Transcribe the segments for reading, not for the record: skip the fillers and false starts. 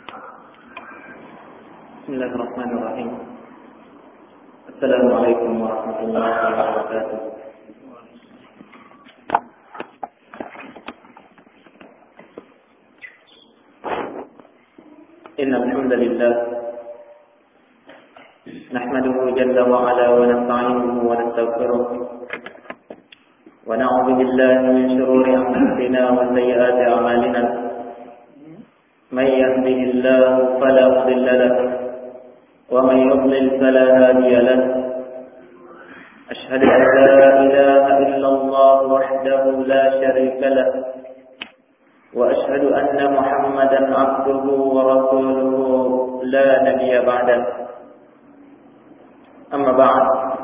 Bismillahirrahmanirrahim. Assalamualaikum warahmatullahi wabarakatuh. Innal hamdalillah nahmaduhu jalla wa ala wa nasta'inuhu wa nastaghfiruh wa na'udzu billahi min shururi anfusina wa sayyiati a'malina. May yahdihillahu fala mudilla lahu ومن يضلل فلا هادي له أشهد أن لا إله إلا الله وحده لا شريك له وأشهد أن محمدا عبده ورسوله لا نبي بعده أما بعد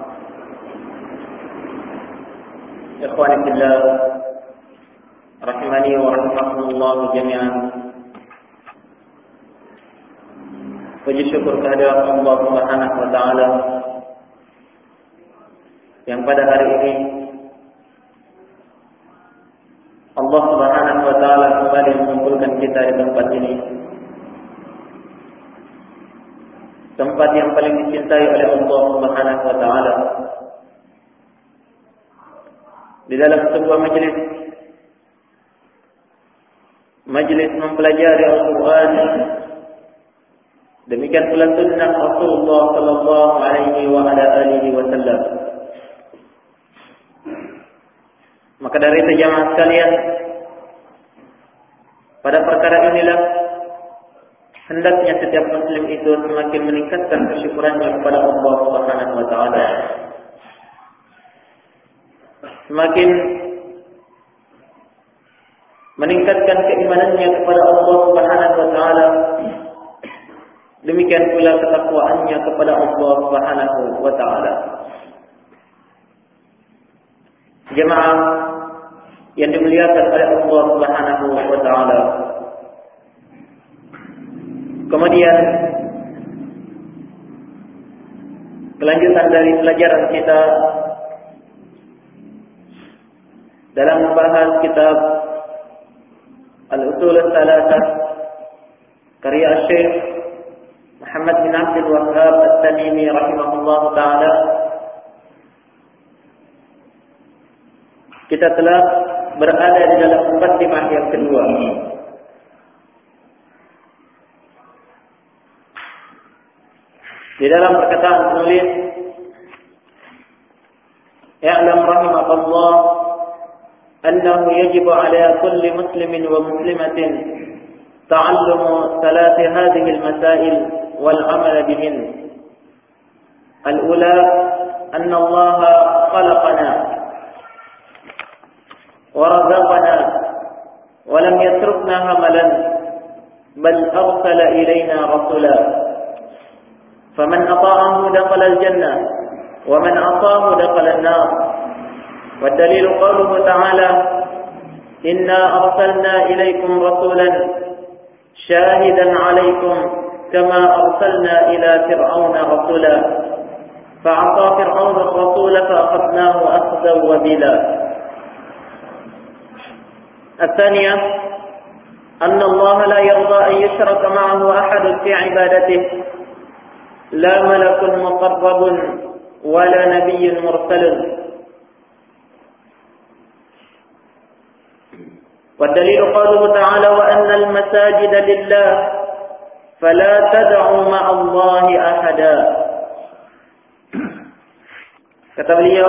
إخواني في الله رحمني ورحمكم الله جميعا. Puji syukur kehadirat Allah Subhanahu wa taala yang pada hari ini Allah Subhanahu wa taala kembali mengumpulkan kita di tempat ini. Tempat yang paling dicintai oleh Allah Subhanahu wa taala. Di dalam sebuah majelis mempelajari Al-Qur'an. Demikian pula sunnah Rasulullah sallallahu alaihi wa ala alihi wasallam. Maka dari itu jamaah sekalian, pada perkara inilah hendaknya setiap muslim itu semakin meningkatkan kesyukurannya kepada Allah Subhanahu wa taala. Semakin meningkatkan keimanannya kepada Allah Subhanahu wa taala. Demikian pula ketakwaannya kepada Allah Subhanahu wa taala. Jemaah yang dimuliakan oleh Allah Subhanahu wa taala. Kemudian kelanjutan dari pelajaran kita dalam membahas kitab Al-Usul Ats-Tsalatsah karya Syekh Muhammad bin Abdul Wahhab At-Tamimi rahimahullah ta'ala. Kita telah berada di dalam muqaddimah yang kedua. Di dalam perkataan penulis, "I'lam rahimakallah annahu yajibu ala kulli muslimin wa muslimatin ta'allumu thalath hadhihi al-masail والعمل بهن. الأولى أن الله خلقنا ورزقنا ولم يتركنا هملا بل أرسل إلينا رسولا فمن أطاعه دخل الجنة ومن عصاه دخل النار والدليل قوله تعالى إنا أرسلنا إليكم رسولا شاهدا عليكم كما أرسلنا إلى فرعون رسولا فعصى فرعون الرسول فأخذناه أخذا وبلا. الثانية أن الله لا يرضى أن يشرك معه أحد في عبادته لا ملك مقرب ولا نبي مرسل. والدليل قوله تعالى وأن المساجد لله فلا تدعوا مع الله أحدا. Kata beliau,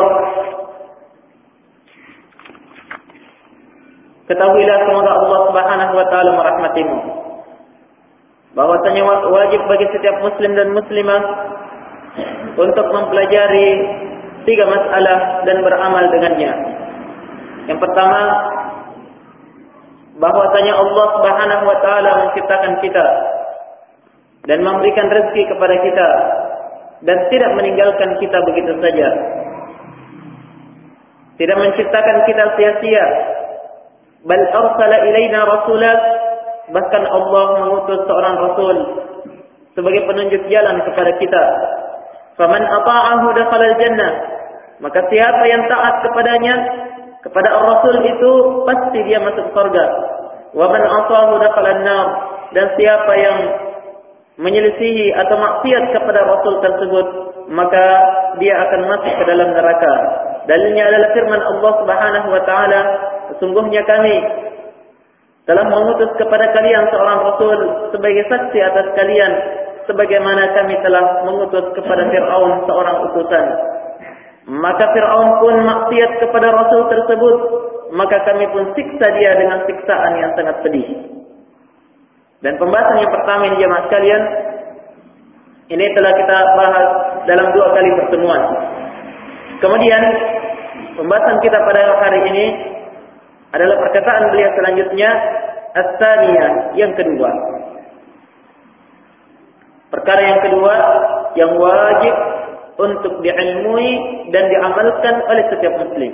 ketahuilah semoga Allah Subhanahu wa taala merahmatimu, bahwasanya wajib bagi setiap muslim dan muslimah untuk mempelajari 3 masalah dan beramal dengannya. Yang pertama, bahwasanya Allah Subhanahu wa taala menciptakan kita dan memberikan rezeki kepada kita dan tidak meninggalkan kita begitu saja. Tidak menciptakan kita sia-sia. Bal arsala ilaina rasula, bahkan Allah mengutus seorang rasul sebagai penunjuk jalan kepada kita. Faman ata'ahu dakhala al-jannah, maka siapa yang taat kepadanya, kepada ar-rasul itu pasti dia masuk surga. Wa man asahu dakhala an-nar, dan siapa yang menyelisihi atau maksiat kepada Rasul tersebut, maka dia akan masuk ke dalam neraka. Dalilnya adalah firman Allah Subhanahu wa taala, sesungguhnya kami telah mengutus kepada kalian seorang Rasul sebagai saksi atas kalian, sebagaimana kami telah mengutus kepada Fir'aun seorang utusan. Maka Fir'aun pun maksiat kepada Rasul tersebut, maka kami pun siksa dia dengan siksaan yang sangat pedih. Dan pembahasan yang pertama ini jemaah sekalian, ini telah kita bahas dalam 2 kali pertemuan. Kemudian pembahasan kita pada hari ini adalah perkataan beliau selanjutnya, as-tsaniyah, yang kedua. Perkara yang kedua yang wajib untuk diilmui dan diamalkan oleh setiap muslim.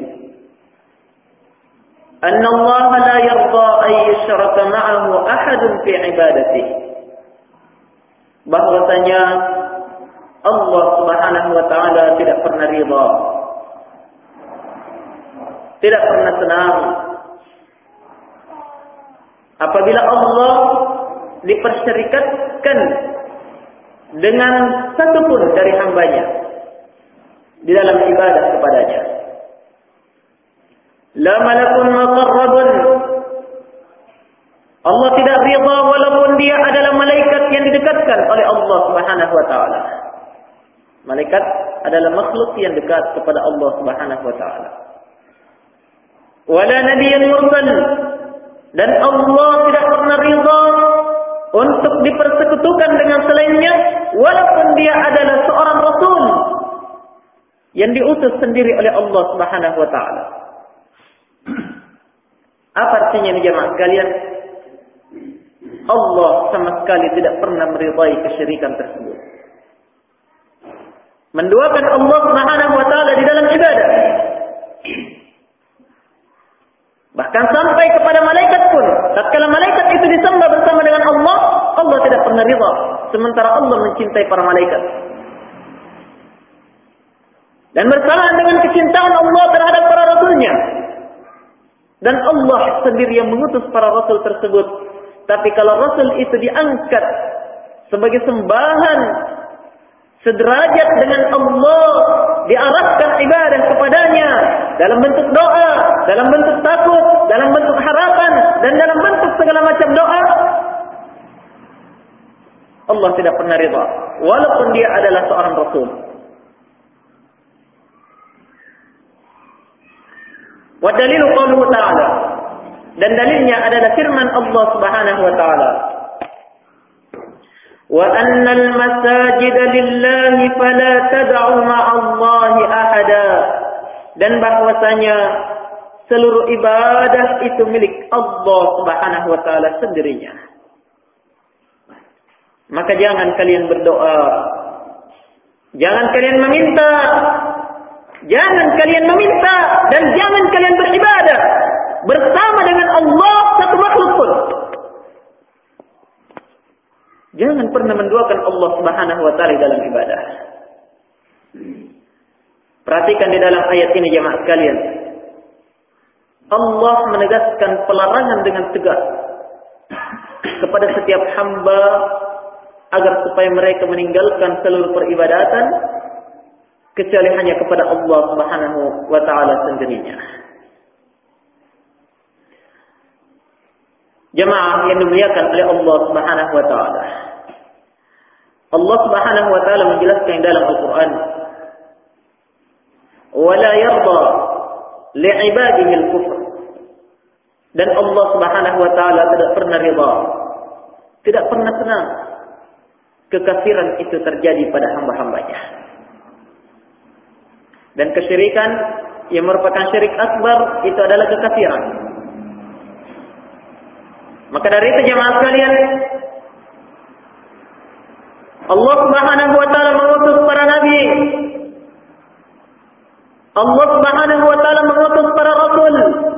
Anna Allah la yarda an yushraka ma'ahu ahadun fi ibadatihi. Bahwasanya Allah Subhanahu wa taala tidak pernah ridha, tidak pernah senang apabila Allah dipersyarikatkan dengan satupun dari hambanya di dalam ibadah kepadanya. La malakun muqarrabun, Allah tidak ridha walaupun dia adalah malaikat yang didekatkan oleh Allah Subhanahu wa taala. Malaikat adalah makhluk yang dekat kepada Allah Subhanahu wa taala. Wala nabiyyun mursal, dan Allah tidak pernah ridha untuk dipersekutukan dengan selainnya, walaupun dia adalah seorang rasul yang diutus sendiri oleh Allah Subhanahu wa taala. Apa artinya ini jemaah sekalian? Allah sama sekali tidak pernah meridai kesyirikan tersebut. Menduakan Allah Subhanahu wa taala di dalam ibadah. Bahkan sampai kepada malaikat pun, tatkala malaikat itu disembah bersama dengan Allah, Allah tidak pernah ridha, sementara Allah mencintai para malaikat. Dan bersamaan dengan kecintaan Allah terhadap para rasulnya. Dan Allah sendiri yang mengutus para rasul tersebut. Tapi kalau rasul itu diangkat sebagai sembahan sederajat dengan Allah, diarahkan ibadah kepadanya dalam bentuk doa, dalam bentuk takut, dalam bentuk harapan, dan dalam bentuk segala macam doa, Allah tidak pernah ridha walaupun dia adalah seorang rasul. Wa dalilu qauluhu ta'ala, dan dalilnya adalah firman Allah Subhanahu wa taala, wa annal masajida lillahi fala tad'u ma'allahi ahada, dan bahwasanya seluruh ibadah itu milik Allah Subhanahu wa taala sendirinya. Maka jangan kalian berdoa, jangan kalian meminta, jangan kalian meminta, dan jangan kalian beribadah bersama dengan Allah satu makhluk pun. Jangan pernah menduakan Allah Subhanahu wa taala dalam ibadah. Perhatikan di dalam ayat ini jemaah sekalian. Allah menegaskan pelarangan dengan tegas kepada setiap hamba agar supaya mereka meninggalkan seluruh peribadatan kecuali hanya kepada Allah Subhanahu wa taala sendirinya. Jemaah yang dimuliakan oleh Allah Subhanahu wa taala. Allah Subhanahu wa taala menjelaskan dalam Al-Qur'an, "Wa la yarda li'ibadihi al-kufr." Dan Allah Subhanahu wa taala tidak pernah ridha, tidak pernah senang kekafiran itu terjadi pada hamba-hambanya. Dan kesyirikan yang merupakan syirik akbar itu adalah kekafiran. Maka dari itu jemaah sekalian, Allah Subhanahu wa taala mengutus para nabi. Allah Subhanahu wa taala mengutus para rasul.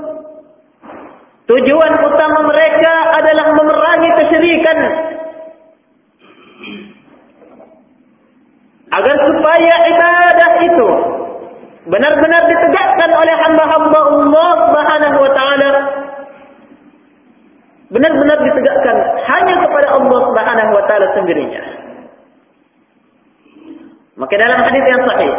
Tujuan utama mereka adalah memerangi kesyirikan, agar supaya ibadah itu benar-benar ditegakkan oleh hamba-hamba Allah Subhanahu wa taala, benar-benar ditegakkan hanya kepada Allah Subhanahu wa taala sendirinya. Maka dalam hadis yang sahih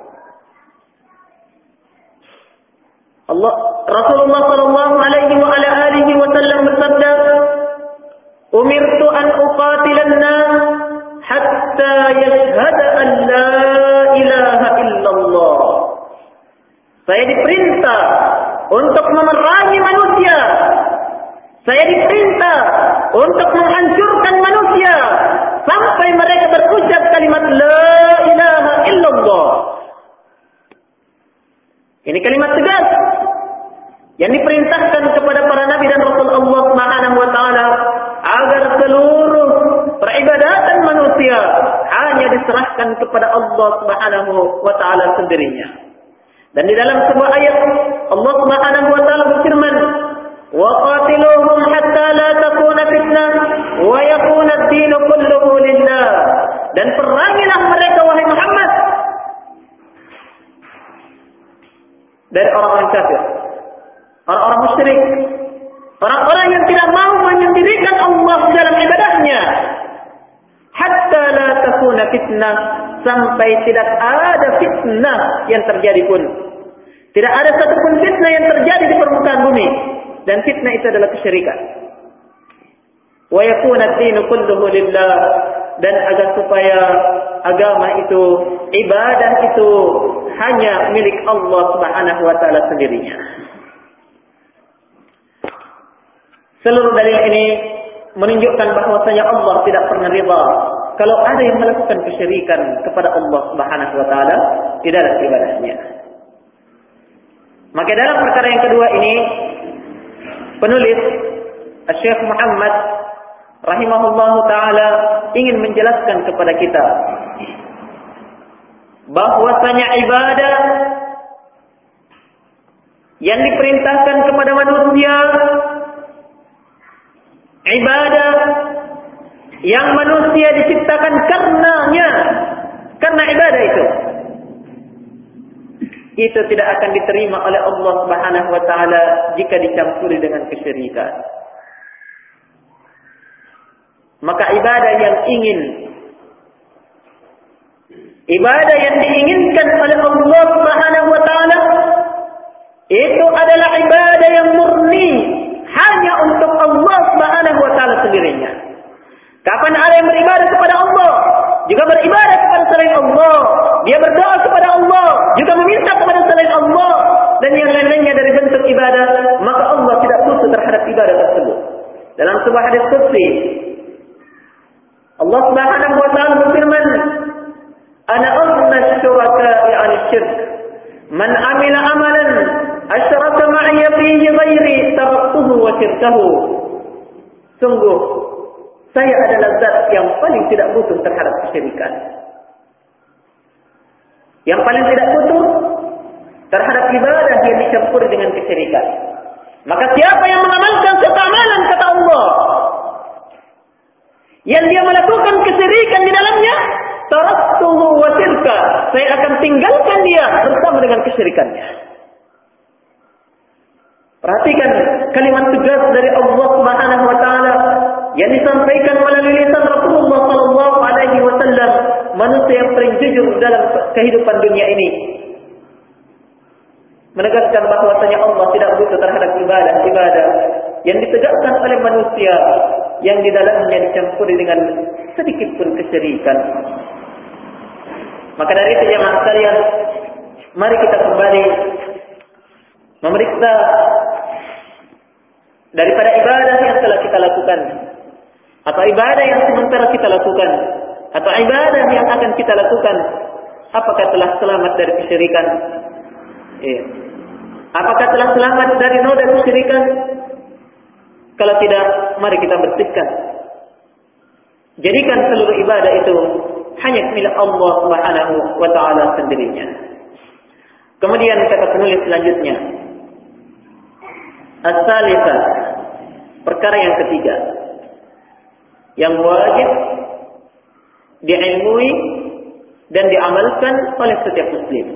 Rasulullah sallallahu alaihi wa ala alihi wasallam bersabda, "Umirtu an uqatilan nas hatta yashhada an la ilaha illallah." Saya diperintah untuk memerangi manusia. Saya diperintah untuk menghancurkan manusia sampai mereka berucap kalimat la ilaha illallah. Ini kalimat tegas yang diperintahkan kepada para nabi dan rasul Allah Subhanahu wa taala agar seluruh peribadatan manusia hanya diserahkan kepada Allah Subhanahu wa taala sendirinya. Dan di dalam sebuah ayat Allah Subhanahu wa taala berfirman, "Wa qatiluhum hatta la takuna fitnah wa yakuna ad-din kulluhu lillah." Dan perangilah mereka wahai Muhammad dari orang-orang kafir, orang-orang musyrik, orang-orang yang tidak mau menyendirikan Allah dalam ibadahnya. Hatta la takuna fitnah, sampai tidak ada fitnah yang terjadi pun. Tidak ada satupun fitnah yang terjadi di permukaan bumi. Dan fitnah itu adalah kesyirikan. Wa yakuna ad-dinu kulluhu lillah, dan agar supaya agama itu, ibadah itu hanya milik Allah Subhanahu wa taala sendirinya. Seluruh dalil ini menunjukkan bahwasanya Allah tidak pernah ridha kalau ada yang melakukan kesyirikan kepada Allah Subhanahu wa taala di dalam ibadahnya. Maka dalam perkara yang kedua ini penulis Syekh Muhammad rahimahullahu taala ingin menjelaskan kepada kita bahwasanya ibadah yang diperintahkan kepada manusia, ibadah yang manusia diciptakan karenanya, karena ibadah itu tidak akan diterima oleh Allah Subhanahu wa taala jika dicampuri dengan kesyirikan. Maka ibadah yang diinginkan oleh Allah Subhanahu wa taala itu adalah ibadah yang murni hanya untuk Allah Subhanahu wa taala sendirinya. Kapan ada yang beribadah kepada Allah, juga beribadah kepada selain Allah, dia berdoa kepada Allah, juga meminta kepada selain Allah, dan yang lain-lainnya dari bentuk ibadah, maka Allah tidak butuh terhadap ibadah tersebut. Dalam sebuah hadis qudsi, Allah Subhanahu wa taala berfirman, "Ana aghna asy-syuraka'i 'anil syirk, man 'amila 'amalan asyraka ma'iya fihi ghairi taraktuhu wa syirkahu." Sungguh saya adalah zat yang paling tidak butuh terhadap kesyirikan, yang paling tidak butuh terhadap ibadah yang dicampuri dengan kesyirikan. Maka siapa yang mengamalkan satu amalan, kata Allah, yang dia melakukan kesyirikan di dalamnya, taraktuhu wa syirka, saya akan tinggalkan dia bersama dengan kesyirikannya. Perhatikan kalimat tegas dari Allah Subhanahu wa taala yang disampaikan melalui lisan Rasulullah sallallahu alaihi wasallam, manusia yang paling jujur dalam kehidupan dunia ini, menegaskan bahwasanya Allah tidak butuh terhadap ibadah yang ditegakkan oleh manusia yang di dalamnya dicampuri dengan sedikit pun kesyirikan. Maka dari itu jemaah sekalian, mari kita kembali memeriksa daripada ibadah yang telah kita lakukan, atau ibadah yang sementara kita lakukan, atau ibadah yang akan kita lakukan, apakah telah selamat dari kesyirikan? Apakah telah selamat dari noda kesyirikan? Kalau tidak, mari kita bersihkan. Jadikan seluruh ibadah itu hanya milik Allah Subhanahu wa taala sendirinya. Kemudian kata penulis selanjutnya, as-salisah, perkara yang ketiga yang wajib diilmui dan diamalkan oleh setiap muslim,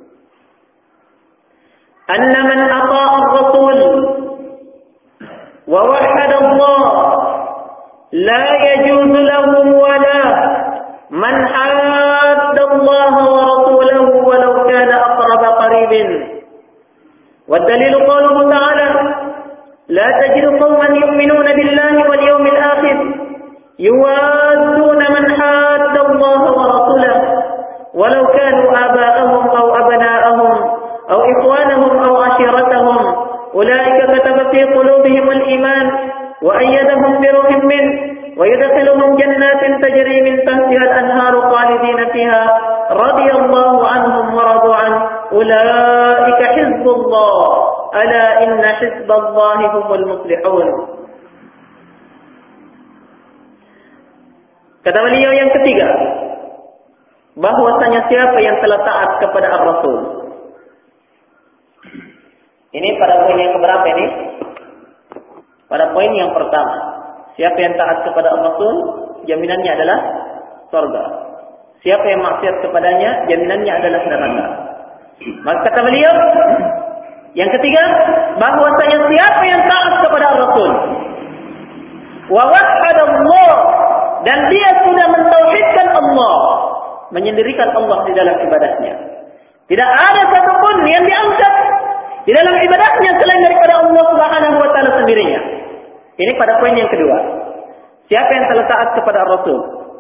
anna man ata'a ar-rasul wa wahhada Allah لا يجوز لهم ولا من حاد الله ورسوله ولو كان أقرب قريب. والدليل قوله تعالى: لا تجد قوما يؤمنون بالله واليوم الآخر يوادون من حاد الله ورسوله ولو كانوا آباءهم أو أبناءهم أو إخوانهم أو عشيرتهم أولئك كتب في قلوبهم الإيمان وأيدهم بروح منه ويدخلهم جنات تجري من تحتها الأنهار خالدين فيها رضي الله عنهم ورضوا عنه أولئك حزب الله ألا إن حزب الله هم المفلحون. Kata beliau yang ketiga, bahwasanya siapa yang telah taat kepada Ar-Rasul. Ini pada poin yang keberapa ini? Pada poin yang pertama. Siapa yang taat kepada Ar-Rasul, jaminannya adalah surga. Siapa yang maksiat kepadanya, jaminannya adalah neraka. Maka kata beliau, yang ketiga, bahwasanya siapa yang taat kepada Ar-Rasul, wa wahhadallah, dan dia sudah mentauhidkan Allah, menyendirikan Allah di dalam ibadahnya. Tidak ada satupun yang diangkat di dalam ibadahnya selain daripada Allah Subhanahu wa taala sendirinya. Ini pada poin yang kedua. Siapa yang telah taat kepada Rasul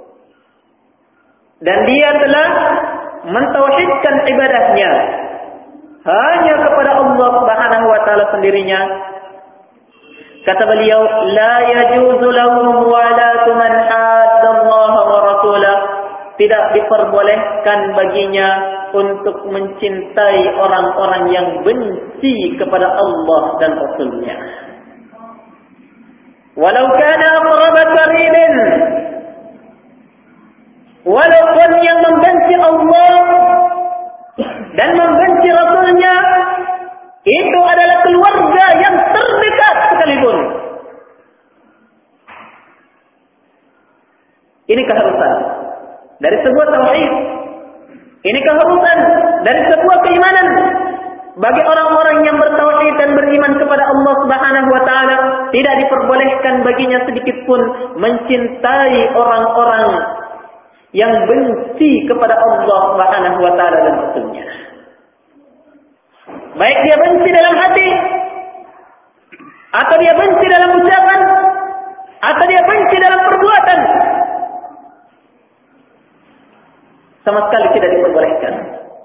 dan dia telah mentauhidkan ibadahnya hanya kepada Allah Subhanahu wa taala sendirinya. Kata beliau, la yajuzu lahum walatu man haddallaha wa rasulah. Tidak diperbolehkan baginya untuk mencintai orang-orang yang benci kepada Allah dan Rasulnya. Walau kana aqraba qaribin, walaupun yang membenci Allah dan membenci Rasulnya itu adalah keluarga yang terdekat sekalipun. Ini keharusan dari sebuah tauhid. Ini keharusan dari sebuah keimanan bagi orang-orang yang bertauhid dan beriman kepada Allah Subhanahu wa taala. Tidak diperbolehkan baginya sedikit pun mencintai orang-orang yang benci kepada Allah Subhanahu wa taala dan Rasulnya. Baik dia benci dalam hati, atau dia benci dalam ucapan, atau dia benci dalam perbuatan, sama sekali tidak diperbolehkan.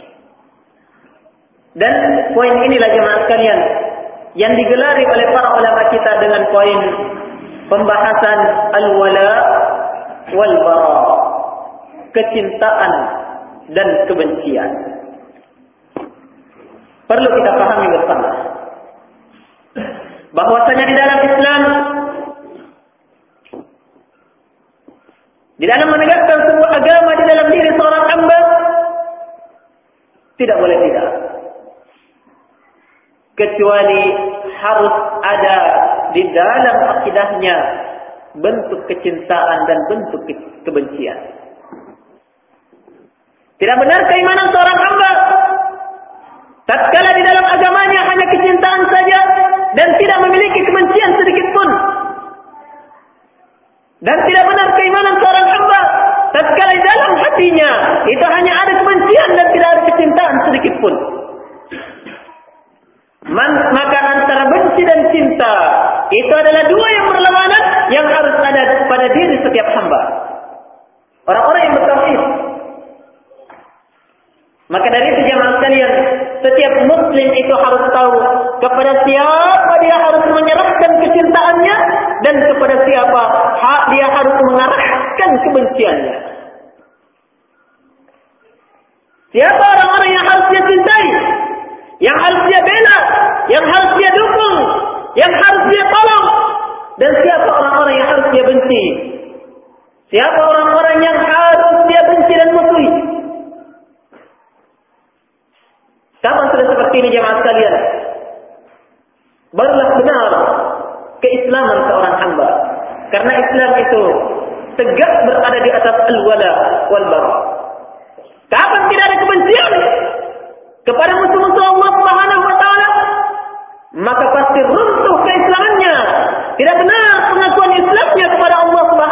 Dan poin inilah jemaah sekalian yang digelari oleh para ulama kita dengan poin pembahasan al-wala wal bara, kecintaan dan kebencian. Perlu kita pahami bersama bahwasanya di dalam Islam, di dalam menegakkan sebuah agama di dalam diri seorang hamba, tidak boleh tidak, kecuali harus ada di dalam akidahnya bentuk kecintaan dan bentuk kebencian. Tidak benar keimanan seorang hamba tatkala di dalam agamanya hanya kecintaan saja dan tidak memiliki kebencian sedikit pun. Dan tidak benar keimanan seorang hamba tatkala di dalam hatinya itu hanya ada kebencian dan tidak ada kecintaan sedikit pun. Maka antara benci dan cinta itu adalah dua yang berlawanan yang harus ada pada diri setiap hamba, orang-orang yang bertauhid. Maka dari itu jemaah sekalian, setiap muslim itu harus tahu kepada siapa dia harus menyerahkan kecintaannya dan kepada siapa dia harus mengarahkan kebenciannya. Siapa orang-orang yang harus dia cintai, yang harus dia bela, yang harus dia dukung, yang harus dia tolong, dan siapa orang-orang yang harus dia benci. Siapa orang-orang yang harus dia benci dan musuhi. Kapan sudah seperti ini jemaah sekalian, barulah benar keislaman seorang hamba. Karena Islam itu tegak berada di atas al-wala wal bara. Kapan tidak ada kebencian kepada musuh-musuh Allah Subhanahu wa taala, maka pasti runtuh keislamannya. Tidak benar pengakuan Islamnya kepada Allah Subhanahu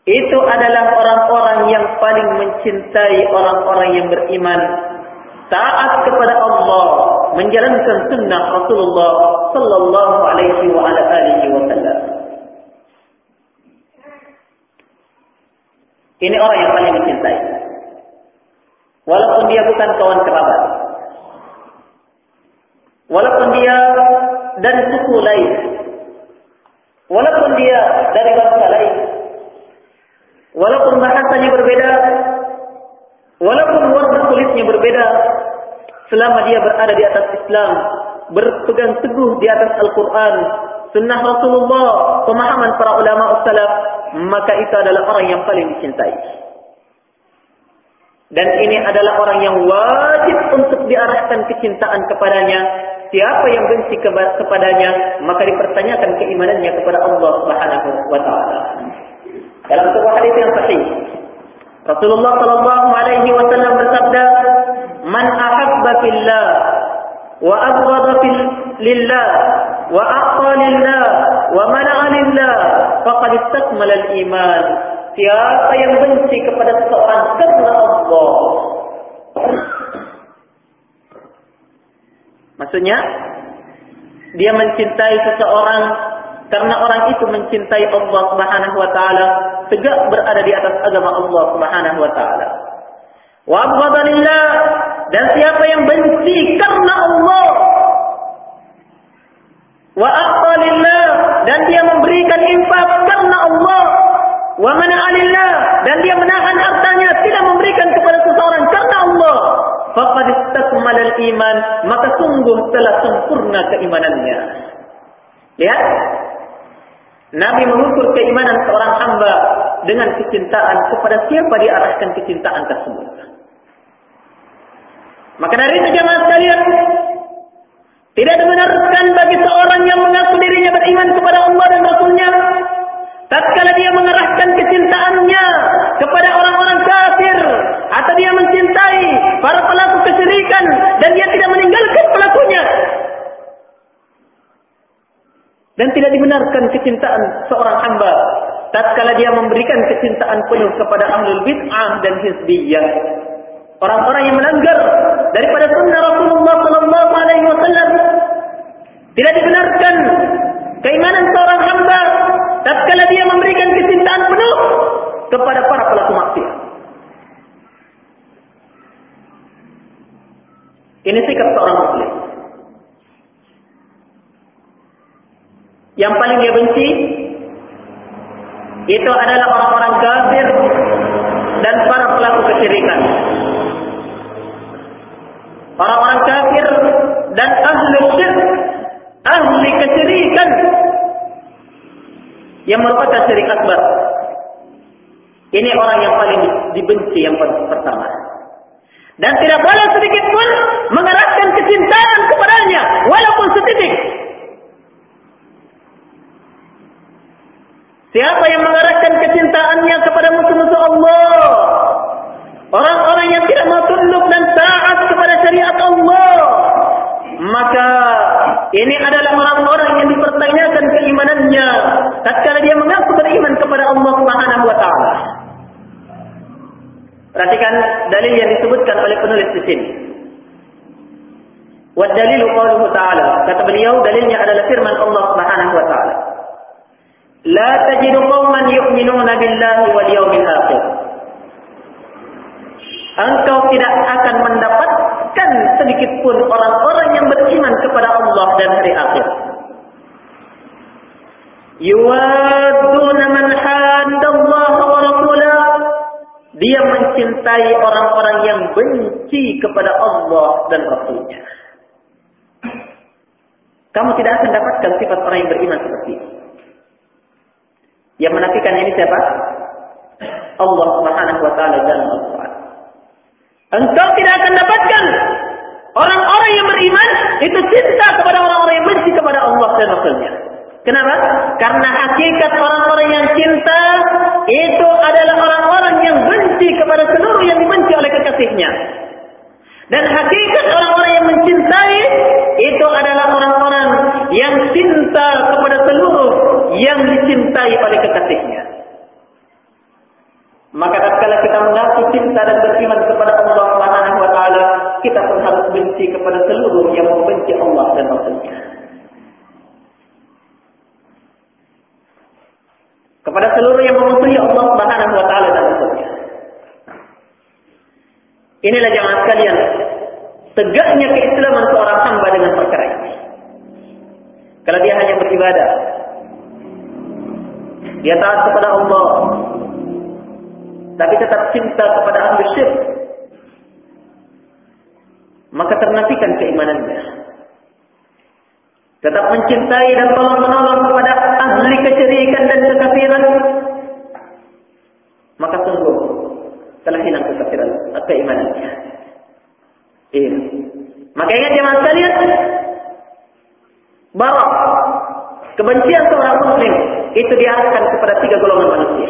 itu adalah orang-orang yang paling mencintai orang-orang yang beriman, taat kepada Allah, menjalankan sunnah Rasulullah sallallahu alaihi wa ala alihi wasallam. Ini orang yang paling dicintai. Walaupun dia bukan kawan kerabat. Walaupun dia dari suku lain. Walaupun dia dari bangsa lain. Walaupun bahasanya berbeda. Walaupun warna kulitnya berbeda. Selama dia berada di atas Islam, berpegang teguh di atas Al-Quran, sunnah Rasulullah, pemahaman para ulama salaf, maka itu adalah orang yang paling dicintai. Dan ini adalah orang yang wajib untuk diarahkan kecintaan kepadanya. Siapa yang benci kepadanya, maka dipertanyakan keimanannya kepada Allah Subhanahu wa taala. Dalam sebuah hadis yang sahih, Rasulullah sallallahu alaihi wasallam bersabda, "Man ahabba fillah wa abghada lillah wa a'ta lillah wa mana'a lillah faqad istakmala al-iman." Siapa yang benci kepada seseorang karena Allah, maksudnya dia mencintai seseorang karena orang itu mencintai Allah Subhanahu wa taala, tegak berada di atas agama Allah Subhanahu wa taala. Wa abghada lillah, dan siapa yang benci karena Allah, wa a'ta lillah, dan dia memberikan infak karena Allah, wa mana'a lillah, dan dia menahan hartanya, tidak memberikan kepada seseorang karena Allah, faqad istakmala al-iman, maka sungguh telah sempurna keimanannya. Lihat, Nabi mengukur keimanan seorang hamba dengan kecintaan kepada siapa diarahkan kecintaan tersebut. Maka dari itu jemaah sekalian, tidak dibenarkan bagi seorang yang mengaku dirinya beriman kepada Allah dan Rasulnya, tatkala dia mengerahkan kecintaannya kepada orang-orang kafir, atau dia mencintai para pelaku kesyirikan dan dia tidak meninggalkan pelakunya. Dan tidak dibenarkan kecintaan seorang hamba tatkala dia memberikan kecintaan penuh kepada ahlul bid'ah dan hizbiyah, orang-orang yang melanggar daripada sunnah Rasulullah sallallahu alaihi wasallam. Tidak dibenarkan keimanan seorang hamba tatkala dia memberikan kecintaan penuh kepada para pelaku maksiat. Ini sikap seorang muslim. Yang paling dia benci itu adalah orang-orang kafir dan para pelaku kesyirikan. Orang-orang kafir dan ahli syirik, ahli kesyirikan yang merupakan syirik akbar. Ini orang yang paling dibenci yang pertama. Dan tidak boleh sedikit pun mengerahkan kecintaan kepadanya, walaupun setitik. Siapa yang mengarahkan kecintaannya kepada musuh-musuh Allah, orang-orang yang tidak mau tunduk dan taat kepada syariat Allah, maka ini adalah orang-orang yang dipertanyakan keimanannya tatkala dia mengaku beriman kepada Allah Subhanahu wa taala. Perhatikan dalil yang disebutkan oleh penulis di sini. Wa dalilu qauluhu ta'ala, kata beliau dalilnya adalah firman Allah Subhanahu wa taala. La tajidu qauman yu'minuna billahi wal yawmil akhir. Engkau tidak akan mendapatkan sedikit pun orang-orang yang beriman kepada Allah dan hari akhir. Yuwadduna man haddallaha wa rasulah. Dia mencintai orang-orang yang benci kepada Allah dan Rasulnya. Kamu tidak akan dapatkan sifat orang yang beriman seperti ini. Yang menafikan ini siapa? Allah Subhanahu wa taala dalam Al-Qur'an. Engkau tidak akan dapatkan orang-orang yang beriman itu cinta kepada orang-orang yang benci kepada Allah dan Rasulnya. Kenapa? Karena hakikat orang-orang yang cinta itu adalah orang-orang yang benci kepada seluruh yang dibenci oleh kekasihnya. Dan hakikat orang-orang yang mencintai itu adalah orang-orang yang cinta kepada seluruh yang dicintai oleh kekasihnya. Maka tatkala kita mengaku cinta dan beriman kepada Allah Subhanahu wa taala, kita pun harus benci kepada seluruh yang membenci Allah dan Rasul-Nya. Kepada seluruh yang memusuhi Allah Subhanahu wa taala dan Rasul-Nya. Inilah jemaah sekalian, tegaknya keislaman seorang hamba dengan perkara ini. Kalau dia hanya beribadah, dia taat kepada Allah, tapi tetap cinta kepada ahli syirik, maka ternafikan keimanannya. Tetap mencintai dan tolong-menolong kepada ahli kesyirikan dan kekafiran, maka sungguh telah hilang kekafiran atau keimanannya. Iya. Maka ingat jemaah sekalian, bahwa kebencian seorang muslim itu diarahkan kepada 3 golongan manusia.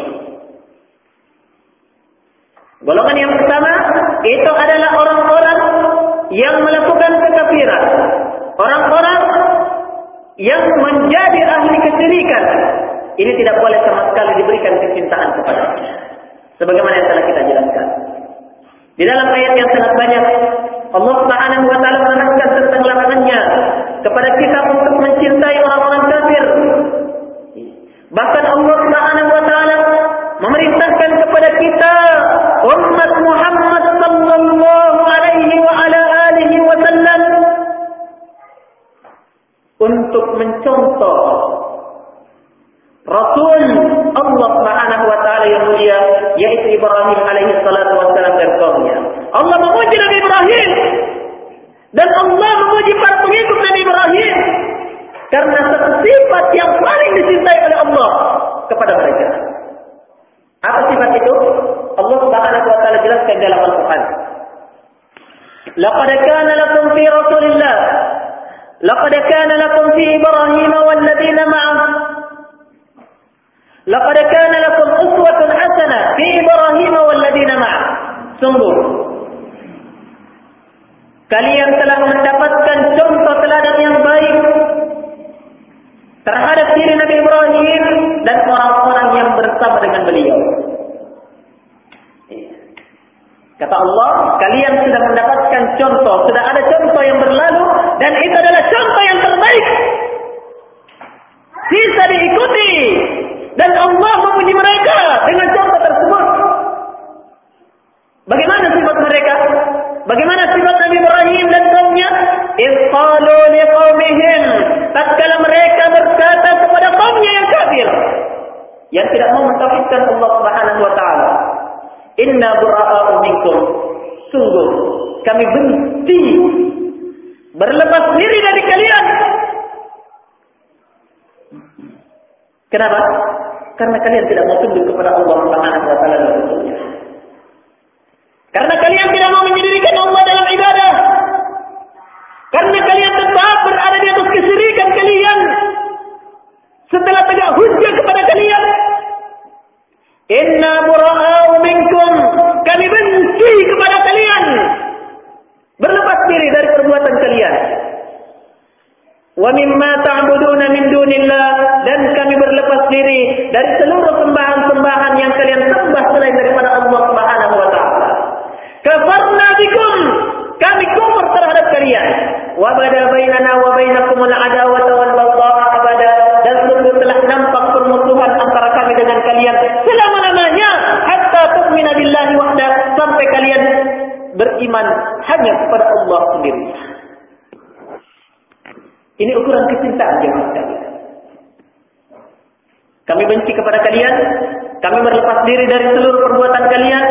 Golongan yang pertama itu adalah orang-orang yang melakukan kekafiran, orang-orang yang menjadi ahli kesyirikan. Ini tidak boleh sama sekali diberikan kecintaan kepadanya, sebagaimana yang telah kita jelaskan di dalam ayat yang sangat banyak. Allah Subhanahu wa taala menerangkan tentang larangannya kepada kita untuk mencintai orang-orang kafir. Bahkan Allah Subhanahu wa taala memerintahkan kepada kita umat Muhammad sallallahu alaihi wa ala alihi wasallam untuk mencontoh Rasul Allah Subhanahu wa taala yang mulia, yaitu Ibrahim alaihi salatu wassalam dan kaumnya. Allah memuji Nabi Ibrahim dan Allah memuji para pengikut Nabi Ibrahim karena satu sifat yang paling dicintai oleh Allah kepada mereka. Apa sifat itu? Allah Subhanahu wa taala jelaskan dalam Al-Qur'an. Laqad kana lakum fi Rasulillah, laqad kana lakum fi Ibrahim wal ladina ma'ah, laqad kana lakum uswatun hasanah fi Ibrahim wal ladina ma'ah. Sungguh kalian telah mendapatkan contoh teladan yang baik terhadap diri Nabi Ibrahim dan orang-orang yang bersama dengan beliau. Kata Allah, kalian sudah mendapatkan contoh, sudah ada contoh yang berlalu, dan itu adalah contoh yang terbaik, bisa diikuti, dan Allah memuji mereka dengan contoh tersebut. Bagaimana sifat mereka? Bagaimana sifat Nabi Ibrahim dan kaumnya? Qalu liqaumihim, tatkala mereka berkata kepada kaumnya yang kafir, yang tidak mau mentauhidkan Allah Subhanahu wa taala, inna bura'a'u minkum, sungguh kami benci, berlepas diri dari kalian. Kenapa? Karena kalian tidak mau tunduk kepada Allah Subhanahu wa taala dan Rasul-Nya. Karena kalian tidak mau menjadikan Allah dalam ibadah. Karena kalian tetap berada di atas kesyirikan kalian setelah tegak hujjah kepada kalian. Inna bura'a'u minkum, kami benci kepada kalian, berlepas diri dari perbuatan kalian. Wa mimma ta'buduna min dunillah, dan kami berlepas diri dari seluruh sembahan-sembahan yang kalian sembah selain daripada Allah Subhanahu wa taala. Kafarna bikum, kami kufur terhadap kalian. Wa bada bainana wa bainakumul adawata wal baghdha abada, dan sungguh telah nampak permusuhan antara kami dengan kalian selama-lamanya, hatta tu'mina billahi wahda, sampai kalian beriman hanya kepada Allah sendiri. Ini ukuran kecintaan jemaah sekalian. Kami benci kepada kalian, kami berlepas diri dari seluruh perbuatan kalian,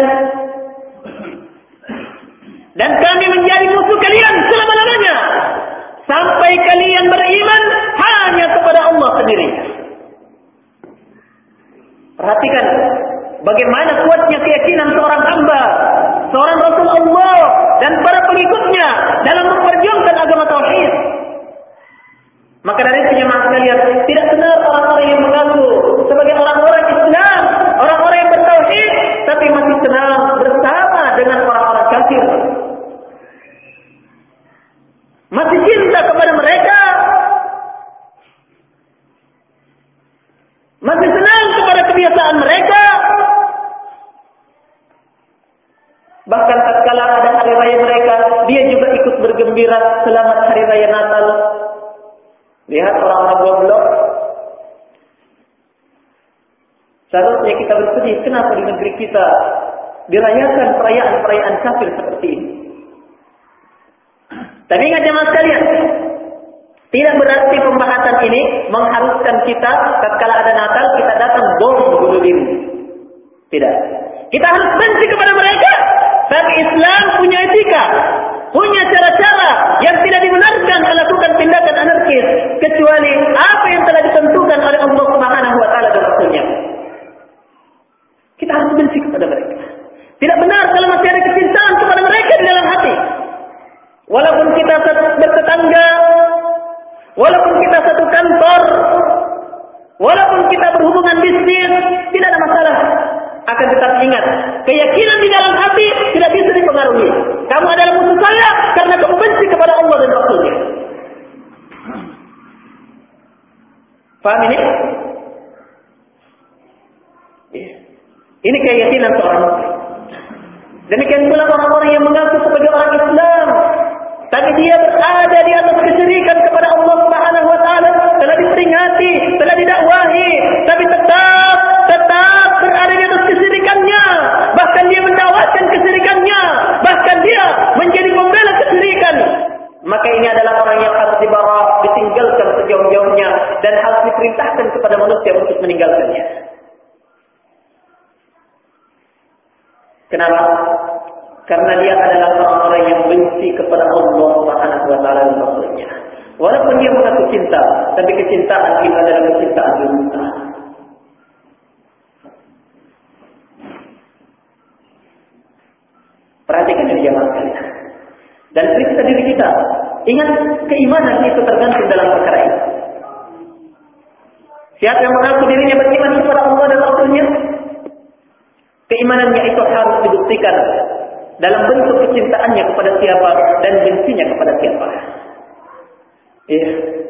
dan kami menjadi musuh kalian selama-lamanya sampai kalian beriman hanya kepada Allah sendiri. Perhatikan bagaimana kuatnya keyakinan seorang hamba, seorang Rasul Allah dan para pengikutnya dalam memperjuangkan agama tauhid. Maka dari itu jemaah sekalian, tidak benar orang-orang yang mengaku sebagai orang-orang Islam, orang-orang yang bertauhid, tapi masih senang bersama dengan orang-orang kafir, masih cinta kepada mereka, masih senang kepada kebiasaan mereka, Bahkan tatkala ada hari raya mereka, dia juga ikut bergembira selamat hari raya Natal. Lihat orang-orang goblok. Seharusnya kita bersedih kenapa di negeri kita dirayakan perayaan-perayaan kafir seperti ini. Tapi ingat jemaah sekalian, tidak berarti pembahasan ini mengharuskan kita tatkala ada Natal kita datang bom bunuh diri. Tidak. Kita harus benci kepada mereka. Tapi Islam punya etika, punya cara-cara yang tidak dibenarkan melakukan tindakan anarkis kecuali apa yang telah ditentukan oleh Allah Subhanahu wa taala dan Rasul-Nya. Kita harus benci kepada mereka. Tidak benar kalau masih ada kecintaan kepada mereka di dalam hati. Walaupun kita bertetangga, walaupun kita satu kantor, walaupun kita berhubungan bisnis, tidak ada masalah. Akan tetapi ingat, keyakinan di dalam hati tidak bisa dipengaruhi. Kamu adalah musuh saya karena kamu benci kepada Allah dan Rasul-Nya. Paham ini? Ini keyakinan seorang muslim. Demikian pula orang-orang yang mengaku sebagai orang Islam, tapi dia berada di atas kesyirikan kepada Allah Subhanahu wa taala, telah diperingati, telah didakwahi, tapi tetap berada di atas kesyirikannya. Bahkan dia mendakwakan kesyirikannya, bahkan dia menjadi pembela kesyirikan. Maka ini adalah orang yang harus dibawa, ditinggalkan sejauh-jauhnya dan harus diperintahkan kepada manusia untuk meninggalkannya. Kenapa? Karena dia adalah orang-orang yang benci kepada Allah Subhanahu wa taala dan Rasul-Nya. Walaupun dia mengaku cinta, tapi kecintaan kita adalah kecintaan dunia. Perhatikan ini jemaah sekalian. Dan periksa diri kita. Ingat, keimanan itu tergantung dalam perkara ini. Siapa yang mengaku dirinya beriman kepada Allah dan Rasul-Nya, keimanannya itu harus dibuktikan dalam bentuk kecintaannya kepada siapa dan bencinya kepada siapa. Ya.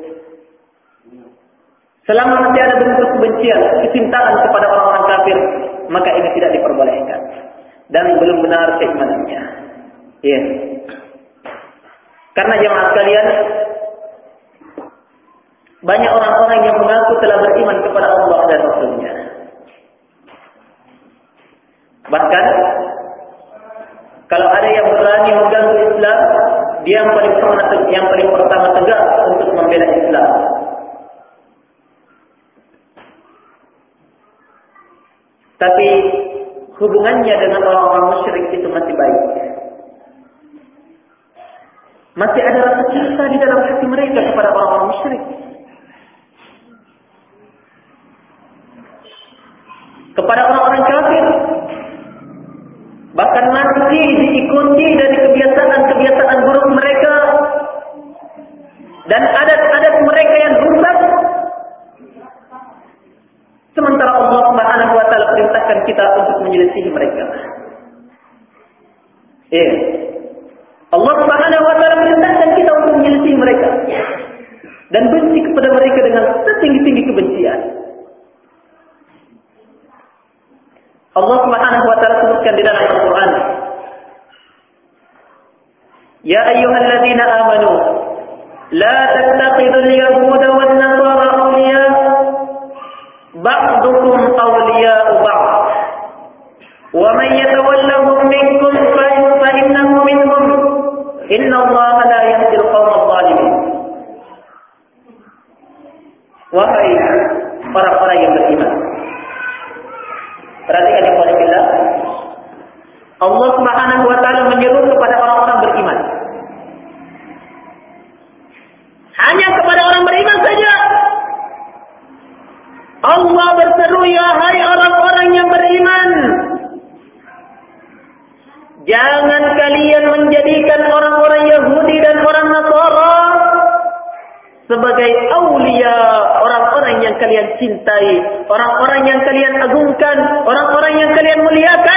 Selama masih ada bentuk kebencian, kecintaan kepada orang-orang kafir, maka ini tidak diperbolehkan dan belum benar keimanannya. Ya. Karena jemaah sekalian, banyak orang-orang yang mengaku telah beriman kepada Allah dan Rasul-Nya. Bahkan kalau ada yang berani mengganggu Islam, dia yang paling pertama tegak untuk membela Islam. Tapi hubungannya dengan orang-orang musyrik itu masih baik. Masih ada rasa cinta di dalam hati mereka kepada orang-orang musyrik. Kepada orang-orang kafir, bahkan masih diikuti dari kebiasaan-kebiasaan buruk mereka dan adat-adat mereka yang rusak. Sementara Allah Subhanahu wa taala perintahkan kita untuk menyelisihi mereka. Allah Subhanahu wa taala perintahkan kita untuk menyelisihi mereka dan benci kepada mereka dengan setinggi-tinggi kebencian. Allah Subhanahu wa taala sebutkan di dalam Al-Qur'an, "Ya ayyuhalladzina amanu, la tattakhidul yahuda wan nasara awliya, ba'dukum awliya'u ba'd, wa man yatawallahum minkum fa innahu minhum, innallaha la yahdil qawmal zalimin." Wahai para yang beriman, perhatikan ikhwan fillah, Allah Subhanahu wa taala menyeru kepada orang-orang beriman. Hanya kepada orang beriman saja. Allah berseru, ya hai orang-orang yang beriman, jangan kalian menjadikan orang-orang Yahudi dan orang Nasara sebagai aulia, orang-orang yang kalian cintai, orang-orang yang kalian agungkan, orang-orang yang kalian muliakan.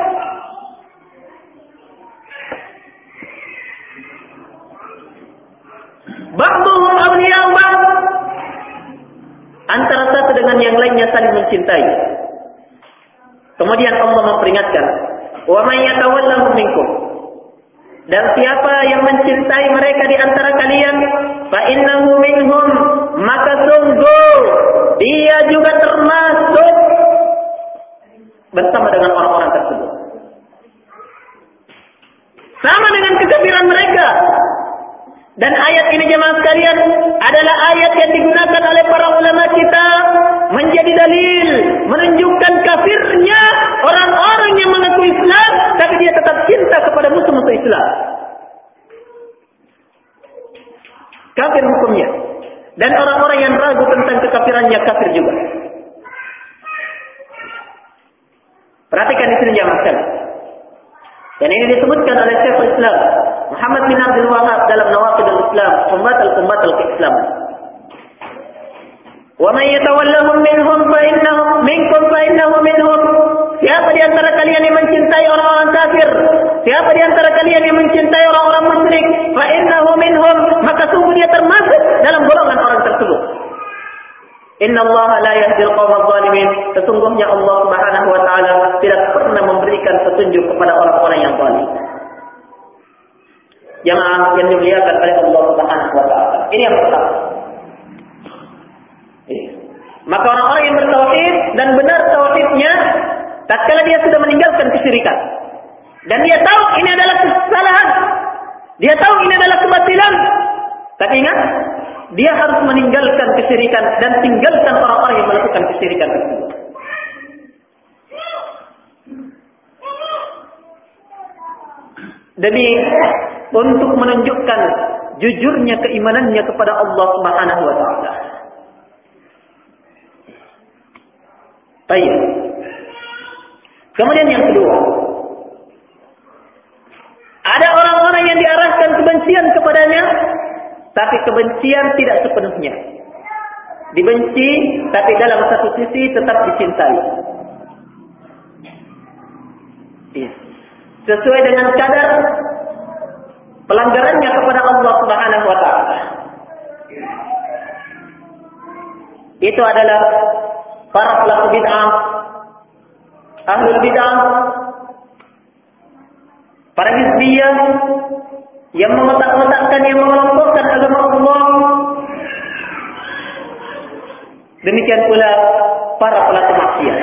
Ba'duhum awliya'u ba'd, antara satu dengan yang lainnya saling mencintai. Kemudian Allah memperingatkan, Wa man yatawallahum minkum. Dan siapa yang mencintai mereka di antara kalian, fa innahu minhum, maka sungguh dia juga termasuk bersama dengan orang-orang tersebut. Sama dengan kekafiran mereka. Dan ayat ini jemaah sekalian adalah ayat yang digunakan oleh para ulama kita menjadi dalil menunjukkan kafirnya orang-orang yang mengaku Islam tapi dia tetap cinta kepada musuh-musuh Islam. Kafir hukumnya. Dan orang-orang yang ragu tentang kekafirannya kafir juga. Perhatikan di sini jemaah sekalian. Dan ini disebutkan oleh Syekhul Islam Muhammad bin Abdul Wahhab dalam Nawaqidul Islam, Qumbatul Keislaman. Wa man yatawallahum minhum fa innahum minkum fa innahu minhum. Siapa di antara kalian yang mencintai orang-orang kafir, siapa di antara kalian yang mencintai orang-orang musyrik, fa innahu minhum, maka sungguh dia termasuk dalam golongan orang tersebut. Innallaha la yahdil qaumadz zalimin. Sesungguhnya Allah Subhanahu wa taala tidak pernah memberikan petunjuk kepada orang-orang yang zalim. Jemaah yang dimuliakan oleh Allah Subhanahu wa taala. Ini yang pertama. Maka orang-orang yang bertauhid dan benar tauhidnya, tatkala dia sudah meninggalkan kesyirikan dan dia tahu ini adalah kesalahan, dia tahu ini adalah kebatilan, tapi ingat, dia harus meninggalkan kesyirikan dan tinggalkan orang-orang yang melakukan kesyirikan tersebut. Demi untuk menunjukkan jujurnya keimanannya kepada Allah Subhanahu wa taala. Baik. Kemudian yang kedua, ada orang-orang yang diarahkan kebencian kepadanya, tapi kebencian tidak sepenuhnya. Dibenci, tapi dalam satu sisi tetap dicintai. Sesuai dengan kadar pelanggarannya kepada Allah Subhanahu wa taala. Itu adalah para pelaku bid'ah, ahlul bid'ah, para hizbiyah yang mengotak-otakkan, yang mengelompokkan agama Allah. Demikian pula para pelaku maksiat.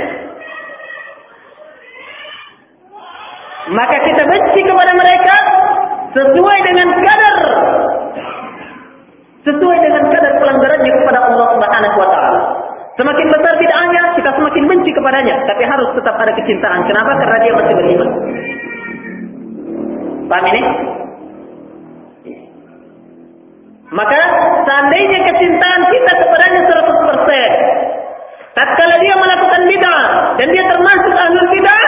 Maka kita benci kepada mereka sesuai dengan kadar pelanggarannya kepada Allah Subhanahu wa taala. Semakin besar bid'ahnya, kita semakin benci kepadanya, tapi harus tetap ada kecintaan. Kenapa? Karena dia masih beriman. Paham ini? Maka seandainya kecintaan kita kepadanya 100%, tatkala dia melakukan bid'ah dan dia termasuk ahlul bid'ah,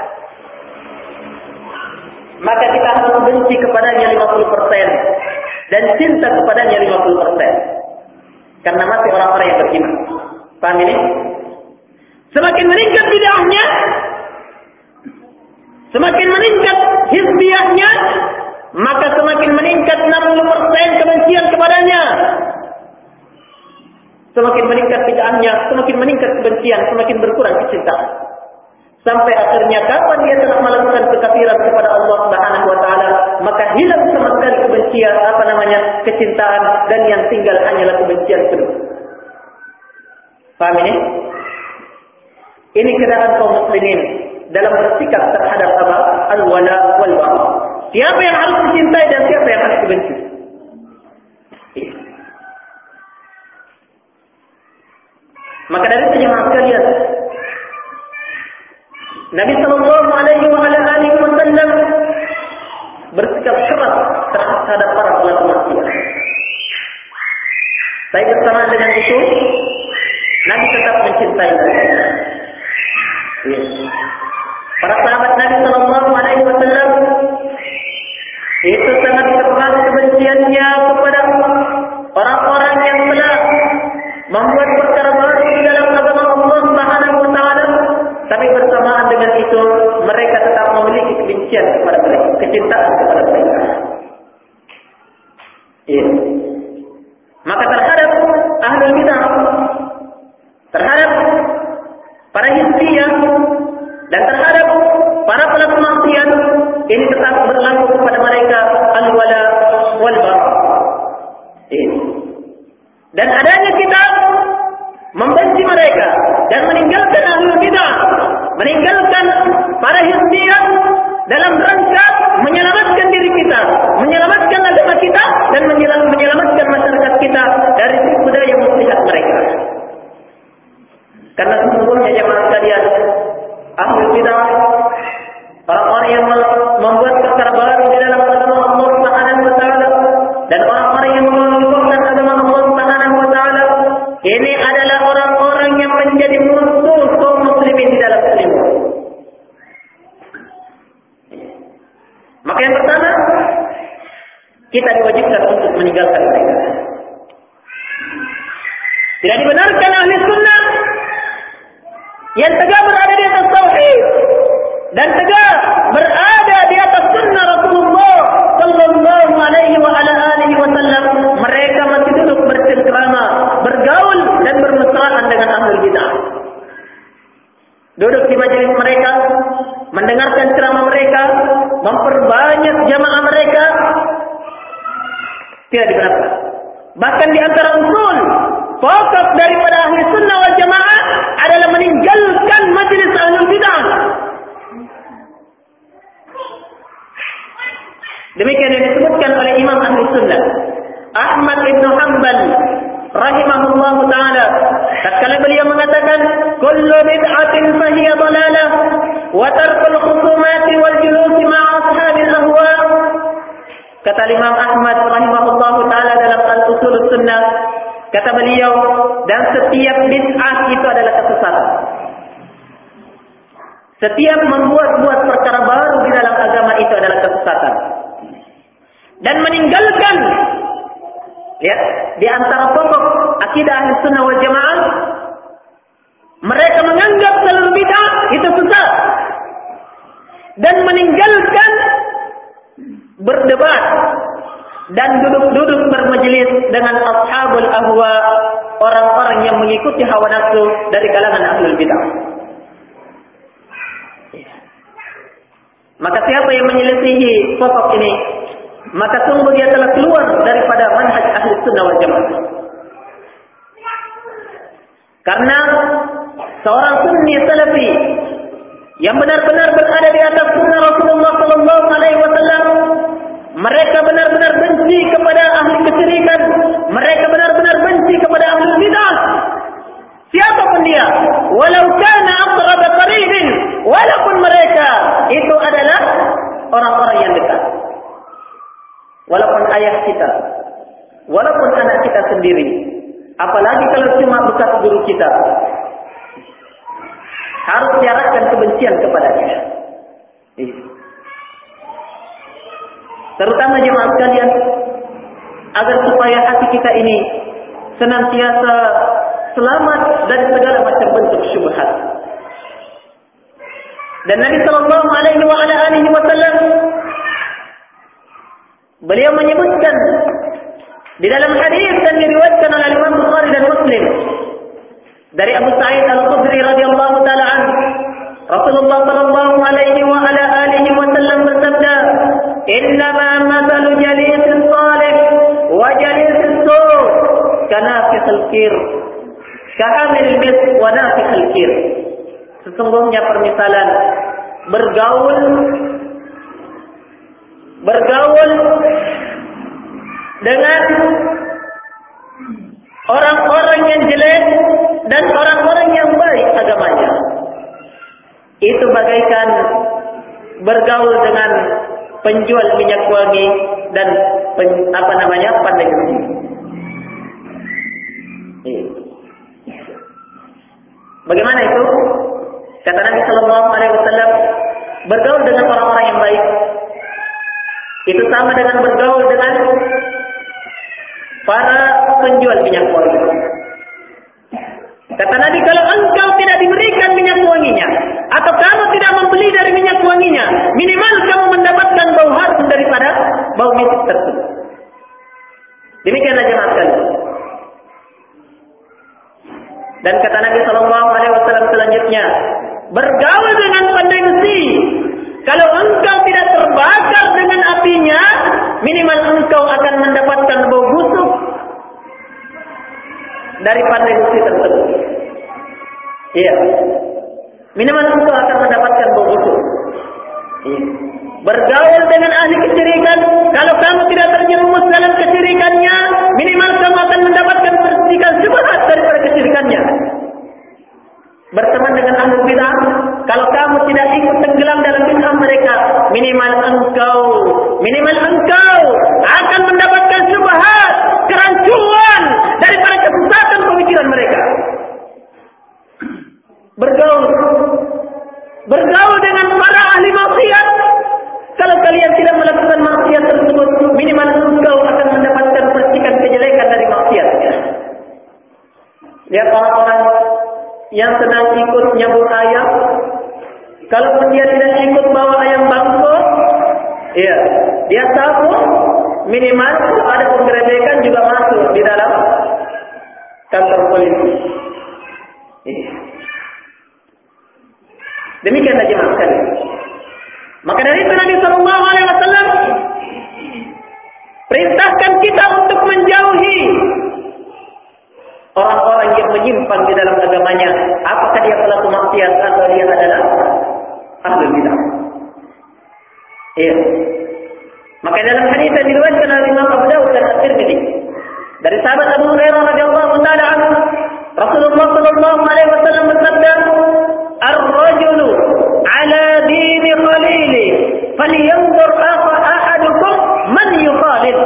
maka kita harus benci kepadanya 50% dan cinta kepadanya 50%. Karena masih orang-orang yang beriman. Paham ini? Semakin meningkat bid'ahnya, semakin meningkat hizbiyahnya, maka semakin meningkat 60% kebencian kepadanya. Semakin meningkat bid'ahnya, semakin meningkat kebencian, semakin berkurang kecintaan. Sampai akhirnya kapan dia telah melakukan kekafiran kepada Allah Subhanahu wa taala, maka hilang sama sekali kebencian, kecintaan, dan yang tinggal hanyalah kebencian penuh. Paham ini? Ini keadaan kaum muslimin dalam bersikap terhadap apa? Al-wala wal bara. Siapa yang harus dicintai dan siapa yang harus dibenci? Maka dari itu jemaah sekalian, Nabi sallallahu alaihi wasallam bersikap keras terhadap para pelaku maksiat. Tapi bersamaan dengan itu, Nabi tetap mencintai mereka. Para sahabat Nabi sallallahu alaihi wasallam itu sangat keras kebenciannya kepada orang-orang yang telah membuat perkara baru di dalam agama Allah Subhanahu wa taala, tapi bersamaan dengan itu mereka tetap memiliki kebencian kepada mereka, kecintaan kepada mereka. Maka terhadap ahlul bid'ah, terhadap para hizbiyah, dan terhadap para pelaku maksiat ini tetap berlaku kepada mereka al-wala wal bara. Dan adanya kita membenci mereka dan meninggalkan ahlul bidah, meninggalkan para hizbiyah dalam rangka menyelamatkan diri kita, menyelamatkan agama kita, dan menyelamatkan masyarakat kita dari tipu daya muslihat mereka. Karena sesungguhnya jemaah sekalian, ahlul bidah, orang-orang yang membuat perkara baru di dalam agama Allah Subhanahu wa taala, dan orang-orang yang menolakkan agama Allah Subhanahu wa taala, ini adalah orang-orang yang menjadi musuh kaum muslimin di dalam Islam. Maka yang pertama, kita diwajibkan untuk meninggalkan mereka. Tidak dibenarkan ahli sunnah yang tegak berada di atas tauhid dan tegak berada di atas sunnah Rasulullah sallallahu alaihi wa ala alihi wasallam, mereka masih duduk bercengkrama, bergaul dan bermesraan dengan ahlul bidah. Duduk di majelis mereka, mendengarkan ceramah mereka, memperbanyak jamaah mereka, tidak dibenarkan. Bahkan di antara usul pokok daripada ahli sunnah wal jamaah adalah meninggalkan majelis ahlul bidah. Demikian yang disebutkan oleh Imam Ahli Sunnah Ahmad ibn Hanbal rahimahullah ta'ala, tatkala beliau mengatakan kullu bid'atin fahiya dhalalah wa tarkul khusumati wal julusi ma'a ashabil ahwa. Kata Imam Ahmad rahimahullah ta'ala dalam Al-Usul Sunnah, kata beliau, dan setiap bid'ah itu adalah kesesatan. Setiap membuat-buat perkara baru di dalam agama itu adalah kesesatan. Dan meninggalkan, ya, di antara pokok akidah ahli sunnah wal jamaah, mereka menganggap seluruh bid'ah itu sesat. Dan meninggalkan berdebat dan duduk-duduk bermajelis dengan ashabul ahwa, orang-orang yang mengikuti hawa nafsu dari kalangan ahlul bidah. Maka siapa yang menyelisihi pokok ini, maka sungguh dia telah keluar daripada manhaj ahli sunnah wal jamaah. Karena seorang sunni salafi yang benar-benar berada di atas sunnah Rasulullah sallallahu alaihi wasallam, mereka benar-benar benci kepada ahli kesyirikan, mereka benar-benar benci kepada ahli bidah. Siapapun dia, walau kana aqrab qaribin, walaupun mereka itu adalah orang-orang yang dekat. Walaupun ayah kita, walaupun anak kita sendiri, apalagi kalau cuma bekas guru kita, harus diarahkan kebencian kepadanya. Terutama jemaah sekalian, agar supaya hati kita ini senantiasa selamat dari segala macam bentuk syubhat. Dan Nabi sallallahu alaihi wa ala alihi wasallam beliau menyebutkan di dalam hadis yang diriwayatkan oleh Imam Bukhari dan Muslim dari Abu Sa'id Al-Khudri radhiyallahu taala anhu, Rasulullah sallallahu alaihi wa ala alihi wasallam bersabda, "Innama mathalu jalisis salih wa jalisis su' kanafikhil kir, kahamil misk wa nafikhil kir." Sesungguhnya permisalan bergaul dengan orang-orang yang jelek dan orang-orang yang baik agamanya, itu bagaikan bergaul dengan penjual minyak wangi dan pandai besi. Bagaimana itu? Kata Nabi sallallahu alaihi wasallam, bergaul dengan orang-orang yang baik itu sama dengan bergaul dengan para penjual minyak wangi. Kata Nabi, kalau engkau tidak diberikan minyak wanginya, atau kamu tidak membeli dari minyak wanginya, minimal kamu mendapatkan bau harum daripada bau misk tersebut. Demikianlah jemaah sekalian. Dan kata Nabi sallallahu alaihi wasallam selanjutnya, bergaul dengan pandai besi. Kalau engkau tidak terbaik dari pandai besi tersebut. Iya. Minimal engkau akan mendapatkan bodoh. Iya. Bergaul dengan ahli kesyirikan, kalau kamu tidak terjerumus dalam kesyirikannya, minimal kamu akan mendapatkan percikan syubhat daripada kesyirikannya. Berteman dengan ahli bid'ah, kalau kamu tidak ikut tenggelam dalam bid'ah mereka, minimal engkau akan mendapatkan syubhat, kerancuan daripada kesesatan pemikiran mereka. Bergaul dengan para ahli maksiat. Kalau kalian tidak melakukan maksiat tersebut, minimal engkau akan mendapatkan percikan kejelekan dari maksiat. Lihat orang-orang yang senang ikut nyambut ayam, kalaupun dia tidak ikut bawa ayam bangkok, iya, dia tahu minimal ada penggerebekan juga masuk di dalam kantor polisi. Iya. Demikianlah jemaah sekalian. Maka dari itu Nabi Sallallahu Alaihi Wasallam perintahkan kita untuk menjauhi orang-orang yang menyimpang di dalam agamanya, apakah dia pelaku maksiat atau dia adalah ahli bidah. Iya. Maka dalam hadis yang diriwayatkan oleh Imam Abu Dawud dan At-Tirmidzi dari sahabat Abu Hurairah radhiyallahu taala anhu, Rasulullah sallallahu alaihi wasallam bersabda, "Ar-rajulu 'ala dini khalili, falyanzur ahadukum man yukhalil."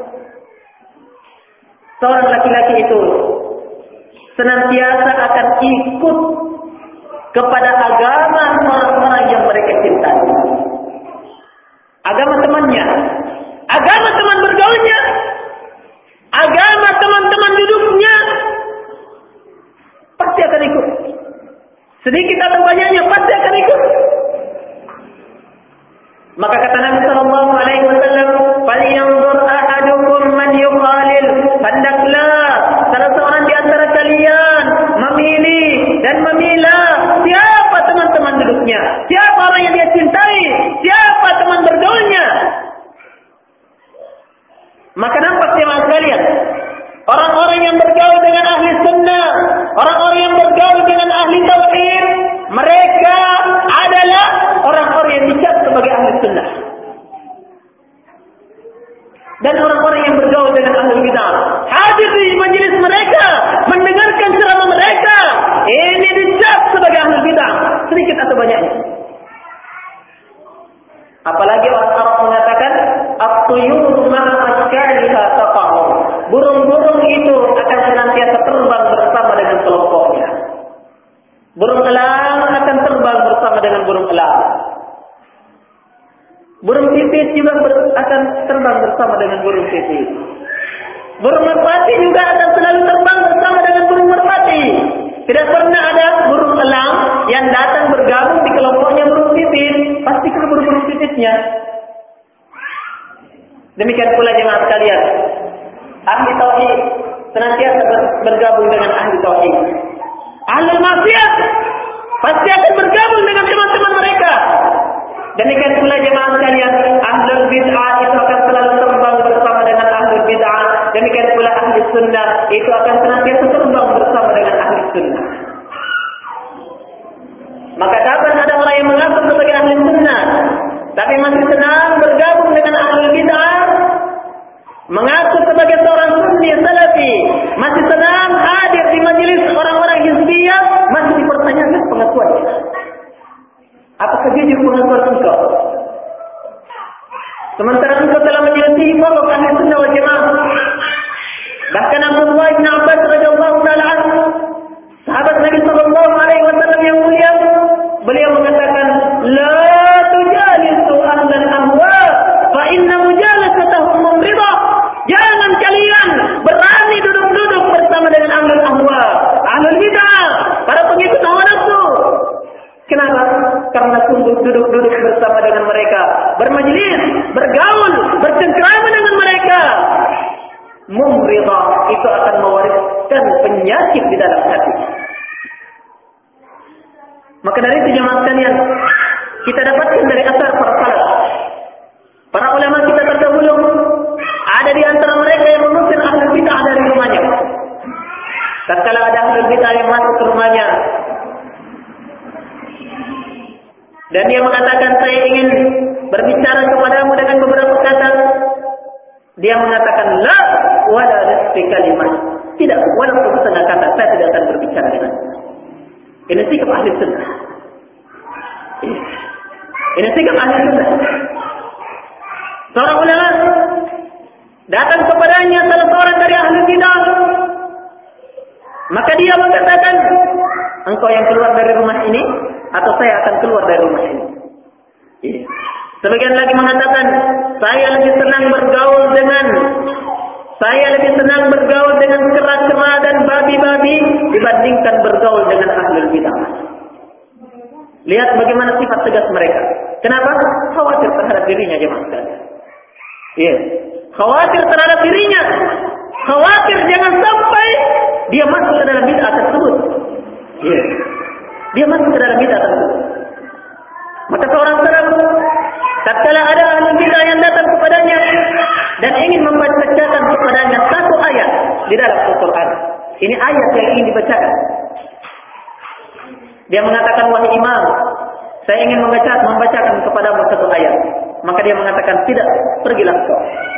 Seorang laki-laki itu senantiasa akan ikut kepada agama orang-orang yang mereka cintai. Agama temannya, agama teman bergaulnya, agama teman-teman duduknya, pasti akan ikut. Sedikit atau banyaknya pasti akan ikut. Maka kata Nabi Sallallahu Alaihi Wasallam, "Falyanzur ahadukum man yukhalil." Hendaklah salah seorang di antara kalian memilih dan memilah siapa teman-teman duduknya, siapa orang yang dia cintai, siapa teman bergaulnya. Maka nampak jemaah sekalian, orang-orang yang bergaul dengan ahli sunnah, orang-orang yang bergaul dengan ahli tauhid, mereka adalah orang-orang yang dicap sebagai ahli sunnah. Dan orang-orang yang bergaul dengan ahli bidah, hadir di majelis mereka, mendengarkan ceramah mereka, ini dicap sebagai ahli bidah, sedikit atau banyaknya. Apalagi orang Arab mengatakan, "At-tuyur ma'a ashkaliha taqa'u." Burung-burung itu akan senantiasa terbang bersama dengan kelompoknya. Burung elang akan terbang bersama dengan burung elang. Burung pipit juga akan terbang bersama dengan burung pipit. Burung merpati juga akan selalu terbang bersama dengan burung merpati. Tidak pernah ada burung elang yang datang bergabung di kelompoknya burung pipit. Pasti ke burung pipitnya. Demikian pula jemaah sekalian, ahli tauhid senantiasa bergabung dengan ahli tauhid. Ahli maksiat pasti akan bergabung dengan teman-teman mereka. Demikian pula jemaah sekalian, ahli bid'ah itu akan selalu terbang bersama dengan ahli bid'ah. Demikian pula ahli sunnah itu akan senantiasa terbang bersama dengan ahli sunnah. Maka kapan ada orang yang mengaku sebagai ahli sunnah, tapi masih senang bergabung dengan ahli bid'ah, mengaku sebagai seorang sunni salafi, masih senang hadir di majelis orang-orang hizbiyah, masih dipertanyakan pengakuannya. Apakah jujur pengakuan engkau? Sementara engkau telah menyelisih pokok ahli sunnah wal jamaah. Bahkan Abdullah bin Abbas radhiyallahu taala anhu, sahabat Nabi sallallahu alaihi wasallam yang mulia, beliau mengatakan, "La tujalisu ahlan ahwa, fa inna mujalasatahum mumridah." Jangan kalian berani duduk-duduk bersama dengan ahlul ahwa, ahlul bid'ah, para pengikut hawa nafsu. Kenapa? Karena sungguh duduk-duduk bersama dengan mereka, bermajlis, bergaul, bercengkrama dengan mereka, mumridah, itu akan mewariskan penyakit di dalam hati. Maka dari itu jemaah sekalian, kita dapatkan dari asar para salaf, para ulama kita terdahulu, ada di antara mereka yang mengusir ahli bid'ah dari rumahnya. tatkala ada ahlul bid'ah yang masuk ke rumahnya dan dia mengatakan, saya ingin berbicara kepadamu dengan beberapa kata, dia mengatakan, la wala nisfi kalimah, tidak, walaupun setengah kata saya tidak akan berbicara dengan. Ini sikap ahli sunnah. Ini sikap ahli sunnah. Seorang ulama datang kepadanya salah seorang dari ahli bidah, maka dia mengatakan, engkau yang keluar dari rumah ini atau saya akan keluar dari rumah ini. Sebagian lagi mengatakan, saya lebih senang bergaul dengan kera-kera dan babi-babi dibandingkan bergaul dengan ahlul bidah. Lihat bagaimana sifat tegas mereka. Kenapa? Khawatir terhadap dirinya, jemaah sekalian. Khawatir terhadap dirinya. Khawatir jangan sampai dia masuk ke dalam bid'ah tersebut. Dia masuk ke dalam bid'ah tersebut. Maka seorang salaf, tatkala ada ahli bid'ah yang datang kepadanya dan ingin membacakan kepadanya satu ayat di dalam Al-Quran, ini ayat yang ingin dibacakan. Dia mengatakan, wahai imam, saya ingin membacakan kepadamu satu ayat. Maka dia mengatakan, tidak, pergilah kau.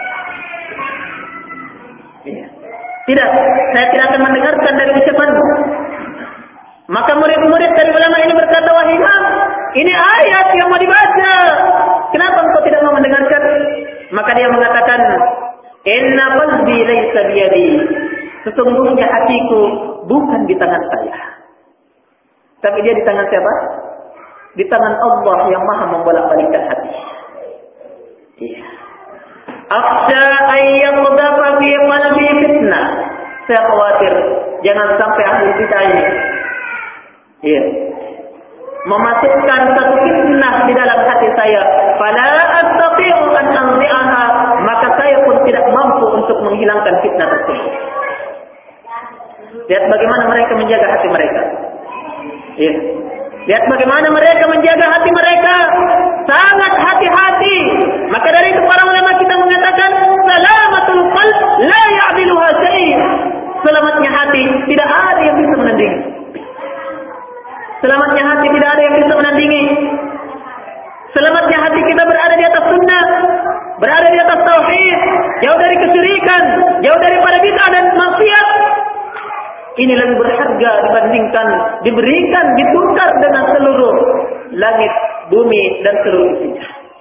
Tidak, saya tidak akan mendengarkan dari ucapanmu. Maka murid-murid dari ulama ini berkata, wahai imam, ini ayat yang mau dibaca, kenapa engkau tidak mau mendengarkan? Maka dia mengatakan, inna qalbi laysa biyadi, sesungguhnya hatiku bukan di tangan saya, tapi dia di tangan siapa? Di tangan Allah yang maha membolak-balikkan hati. Akhsha ayyaqdafa fi qalbi fitnah, saya khawatir jangan sampai ahli bid'ah ini memasukkan satu fitnah di dalam hati saya. Fala astati'u an anzi'aha, maka saya pun tidak mampu untuk menghilangkan fitnah tersebut. Lihat bagaimana mereka menjaga hati mereka. Lihat bagaimana mereka menjaga hati mereka. Sangat hati-hati. Maka dari itu para ulama kita mengatakan, salamatul qalb la ya'diluha syai'. Selamatnya hati tidak ada yang bisa menandingi. Selamatnya hati tidak ada yang bisa menandingi. Selamatnya hati kita berada di atas sunnah, berada di atas tauhid, jauh dari kesyirikan, jauh daripada bid'ah dan maksiat. Ini lebih berharga dibandingkan diberikan, ditukar dengan seluruh langit, bumi dan seluruh isinya.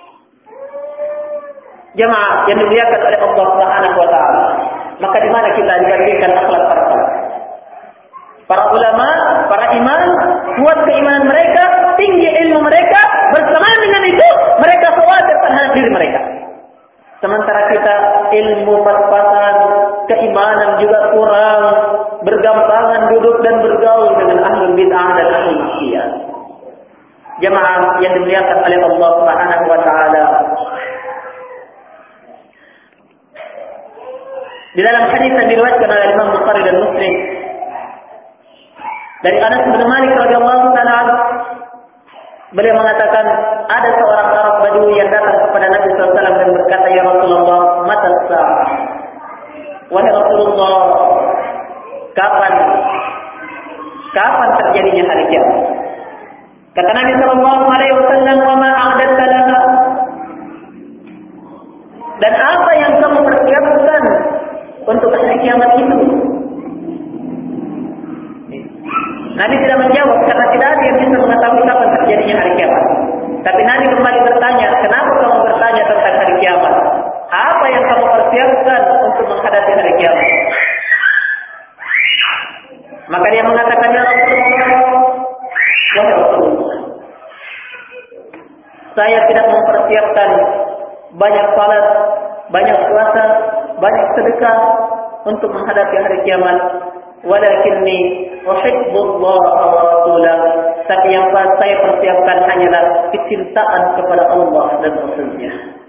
Jemaah yang dimuliakan oleh Allah Subhanahu wa taala. Maka di mana kita dibandingkan akhlak para salaf? Para ulama, para imam, kuat keimanan mereka, tinggi ilmu mereka, bersamaan dengan itu mereka khawatir terhadap diri mereka. Sementara kita ilmu pas-pasan, keimanan juga kurang, bergampangan duduk dan bergaul dengan ahlul bid'ah dan ahlul maksiat. Jemaah yang dimuliakan oleh Allah Subhanahu wa taala. Di dalam hadis yang diriwayatkan oleh Imam Bukhari dan Muslim dari Anas bin Malik radhiyallahu taala, beliau mengatakan, ada seorang Arab Badui yang datang kepada Nabi sallallahu alaihi wasallam dan berkata, ya Rasulullah, mata sa'ah? Wahai Rasulullah, kapan terjadinya hari kiamat? Kata Nabi sallallahu alaihi wasallam, wa ma a'dadta laha? Dan apa yang kamu persiapkan untuk hari kiamat itu? Nabi tidak menjawab karena tidak ada yang bisa mengetahui kapan terjadinya hari kiamat. Tapi Nabi kembali bertanya, kenapa kamu bertanya tentang hari kiamat? Apa yang kamu persiapkan untuk menghadapi hari kiamat? Maka dia mengatakan, ya Rasulullah, wahai Rasulullah, saya tidak mempersiapkan banyak salat, banyak puasa, banyak sedekah untuk menghadapi hari kiamat. Walakinni uhibbullah wa rasulah, tapi yang saya persiapkan hanyalah kecintaan kepada Allah dan Rasulnya.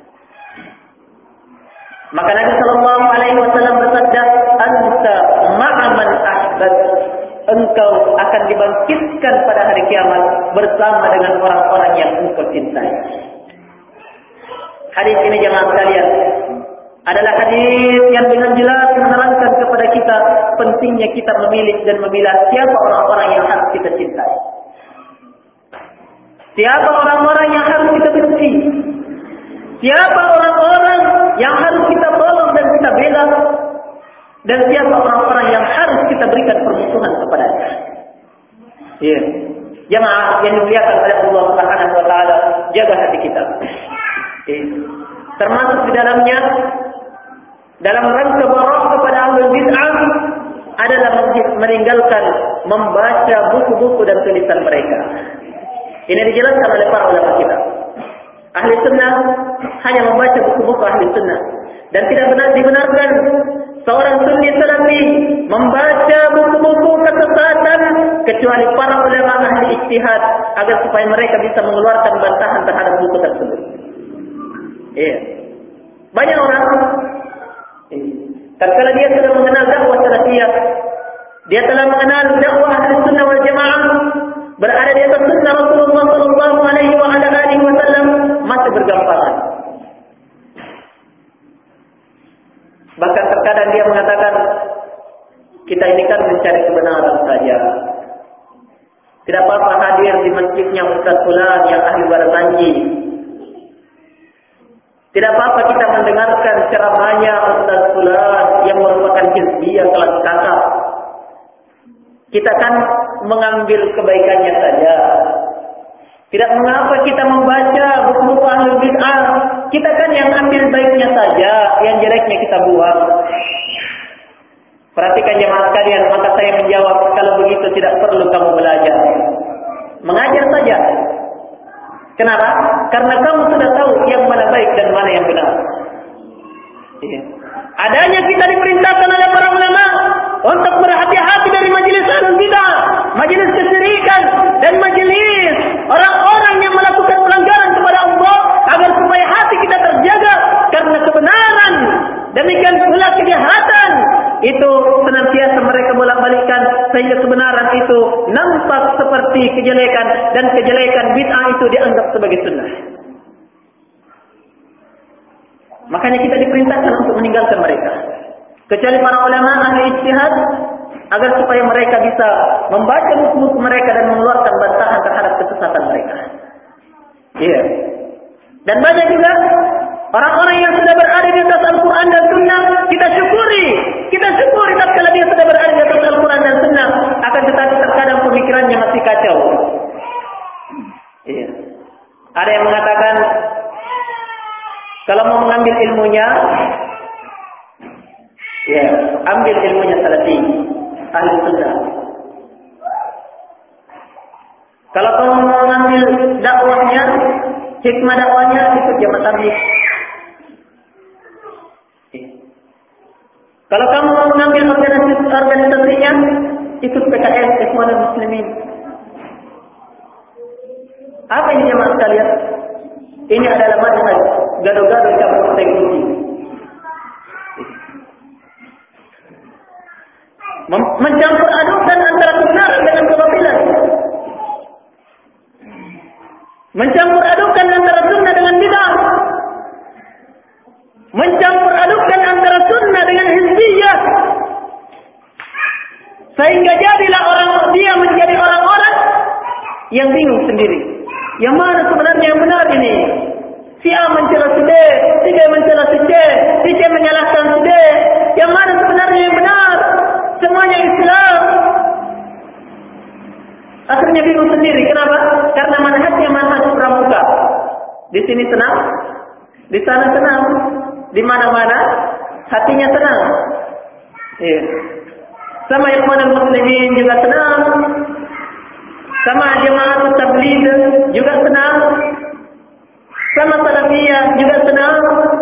Maka Nabi sallallahu alaihi wasallam bersabda, anta ma'a man ahbab, engkau akan dibangkitkan pada hari kiamat bersama dengan orang-orang yang engkau cintai. Hadis ini jemaah sekalian adalah hadis yang dengan jelas menerangkan kepada kita pentingnya kita memilih dan memilah siapa orang-orang yang harus kita cintai. Siapa orang-orang yang harus kita benci. Siapa orang-orang yang harus kita tolong dan kita bela. Dan siapa orang-orang yang harus kita berikan permusuhan kepadanya. Ya. Jemaah yang dimuliakan oleh Allah Subhanahu wa taala, jaga hati kita. Termasuk di dalamnya dalam rangka barah kepada ahlul bid'ah adalah meninggalkan membaca buku-buku dan tulisan mereka. Ini dijelaskan oleh para ulama kita. Ahli sunnah hanya membaca buku-buku ahli sunnah dan tidak benar dibenarkan seorang sunni salafi membaca buku-buku kesesatan kecuali para ulama ahli ijtihad agar supaya mereka bisa mengeluarkan bantahan terhadap buku tersebut. Iya. Banyak orang tatkala dia sudah mengenal dakwah salafiyah, dia telah mengenal dakwah ahli sunnah wal jamaah, berada di atas sunnah Rasulullah sallallahu alaihi wa ala alihi wasallam, masih bergampangan. Bahkan terkadang dia mengatakan, kita ini kan mencari kebenaran saja. Tidak apa-apa hadir di masjidnya Ustaz Fulan yang ahli baratanji. Tidak apa-apa kita mendengarkan ceramahnya Ustaz Fulan yang merupakan hizbiyah kelas kakap. Kita kan mengambil kebaikannya saja. Tidak mengapa kita membaca buku-buku ahlul bid'ah. Kita kan yang ambil baiknya saja, yang jeleknya kita buang. Perhatikan jemaah sekalian, maka saya menjawab, kalau begitu tidak perlu kamu belajar. Mengajar saja. Kenapa? Karena kamu sudah tahu yang mana baik dan mana yang benar. Iya. Adanya kita diperintahkan oleh para ulama untuk berhati-hati dari majelis ahlul bid'ah, majelis kesyirikan, dan majelis orang-orang yang melakukan pelanggaran kepada Allah agar supaya hati kita terjaga karena kebenaran. Demikian pula kejahatan itu senantiasa mereka bolak-balikkan sehingga kebenaran itu nampak seperti kejelekan dan kejelekan bid'ah itu dianggap sebagai sunnah. Makanya kita diperintahkan untuk meninggalkan mereka. Kecuali para ulama ahli ijtihad agar supaya mereka bisa membaca buku-buku mereka dan mengeluarkan bantahan terhadap kesesatan mereka. Iya. Dan banyak juga orang-orang yang sudah berada di atas Al-Quran dan Sunnah, kita syukuri tatkala dia sudah berada di atas Al-Quran dan Sunnah, akan tetapi terkadang pemikirannya masih kacau. Iya. Ada yang mengatakan kalau mau mengambil ilmunya, ya, ambil ilmunya salafi, ahli sunnah. Kalau kamu mau mengambil dakwahnya, hikmah dakwahnya, ikut jamaah tabligh. Kalau kamu mau mengambil organisasinya, ikut PKS, Ikhwanul Muslimin. Apa ini jemaah sekalian? Ini adalah manhaj gado-gado campur teknologi. Mencampur adukan antara kebenaran dengan kebatilan. Mencampur adukan antara sunnah dengan bid'ah. Mencampur adukan antara sunnah dengan hizbiyah. Sehingga jadilah dia menjadi orang-orang yang bingung sendiri. Yang mana sebenarnya yang benar ini? Si A mencela si B, si B mencela si C menyalahkan si D. Yang mana sebenarnya yang benar? Semuanya Islam. Akhirnya bingung sendiri. Kenapa? Karena manhajnya manhaj pramuka. Di sini senang, di sana senang, di mana-mana hatinya senang. Iya. Sama Ikhwanul Muslimin juga senang. Sama jemaah tabligh juga senang. Sama salafiyah juga senang.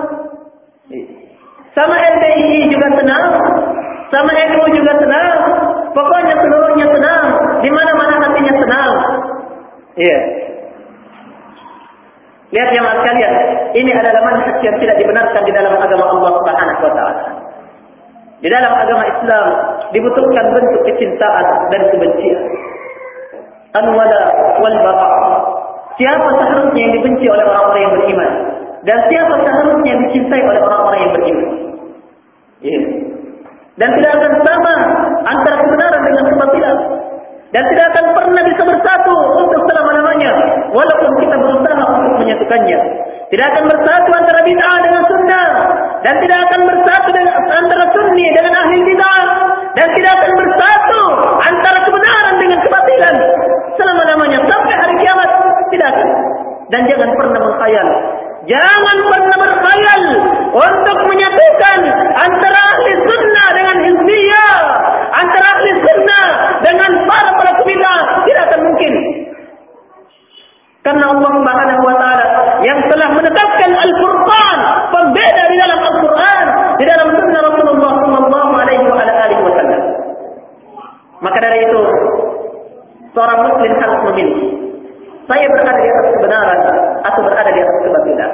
Sama LDI juga senang. Sama NU juga senang. Pokoknya seluruhnya senang. Di mana-mana hatinya senang. Iya. Lihat jemaah sekalian, ini adalah manhaj yang tidak dibenarkan di dalam agama Allah Subhanahu wa taala. Di dalam agama Islam dibutuhkan bentuk kecintaan dan kebencian. An-wala wal bara'. Siapa seharusnya yang dibenci oleh orang-orang yang beriman? Dan siapa seharusnya dicintai oleh orang-orang yang beriman. Dan tidak akan sama antara kebenaran dengan kebatilan. Dan tidak akan pernah bisa bersatu untuk selama-lamanya, walaupun kita berusaha untuk menyatukannya. Tidak akan bersatu antara bid'ah dengan sunnah, dan tidak akan bersatu dengan antara sunni dengan ahli bid'ah, dan tidak akan bersatu antara kebenaran dengan kebatilan selama-lamanya sampai hari kiamat. Tidak akan. Dan jangan pernah berkhayal. Jangan pernah berkhayal untuk menyatukan antara ahli sunnah dengan hizbiyah, antara ahli sunnah dengan para bid'ah. Tidak akan mungkin. Karena Allah Subhanahu wa taala yang telah menetapkan Al-Furqan, pembeda di dalam Al-Quran, di dalam sunnah Rasulullah sallallahu alaihi wasallam. Maka dari itu, seorang muslim harus memilih. Saya berada di atas kebenaran atau berada di atas kebatilan.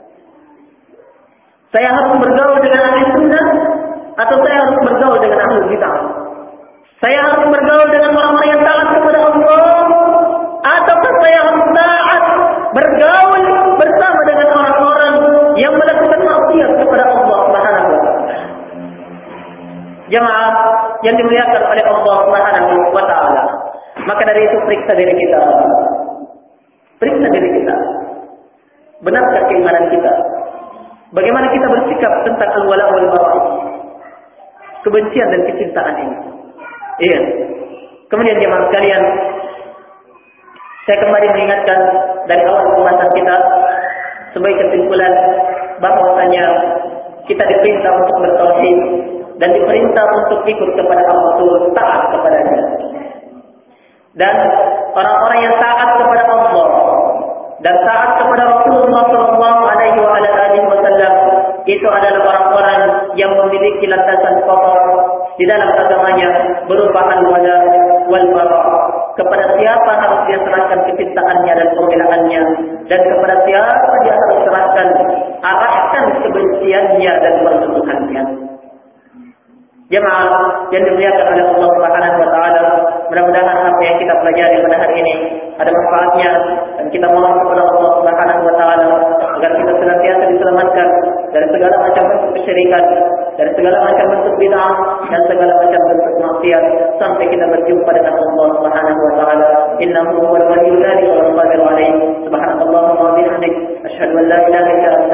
Saya harus bergaul dengan ahli sunnah atau saya harus bergaul dengan ahli bid'ah. Saya harus bergaul dengan orang-orang yang taat kepada Allah ataukah saya harus taat bergaul bersama dengan orang-orang yang melakukan maksiat kepada Allah Subhanahu wa taala. Jemaah yang dimuliakan oleh Allah Subhanahu wa taala. Maka dari itu periksa diri kita. Periksa diri kita. Benarkah keimanan kita? Bagaimana kita bersikap tentang al-wala wal bara'? Kebencian dan kecintaan ini. Iya. Kemudian jemaah sekalian, saya kembali mengingatkan dari awal pembahasan kita sebagai kesimpulan bahwasanya kita diperintah untuk bertauhid dan diperintah untuk ikut kepada Allah, taat kepada-Nya. Dan orang-orang yang taat kepada Allah dan taat kepada Rasulullah sallallahu alaihi wasallam itu adalah orang-orang yang memiliki landasan pokok di dalam agamanya berupa al-wala wal bara'. Kepada siapa harus dia serahkan kecintaannya dan pembelaannya, dan kepada siapa dia harus serahkan arahkan kebenciannya dan permusuhannya. Jemaah yang dimuliakan oleh Allah Subhanahu wa taala, mudah-mudahan apa yang kita pelajari pada hari ini ada manfaatnya, dan kita mohon kepada Allah Subhanahu wa taala agar kita senantiasa diselamatkan dari segala macam bentuk kesyirikan, dari segala macam bentuk bid'ah dan segala macam bentuk maksiat sampai kita berjumpa dengan Allah Subhanahu wa taala. Innahu huwal waliyyu dzalika wal qadiru alaihi. Subhanallahumma wa bihamdihi asyhadu an la ilaha illa anta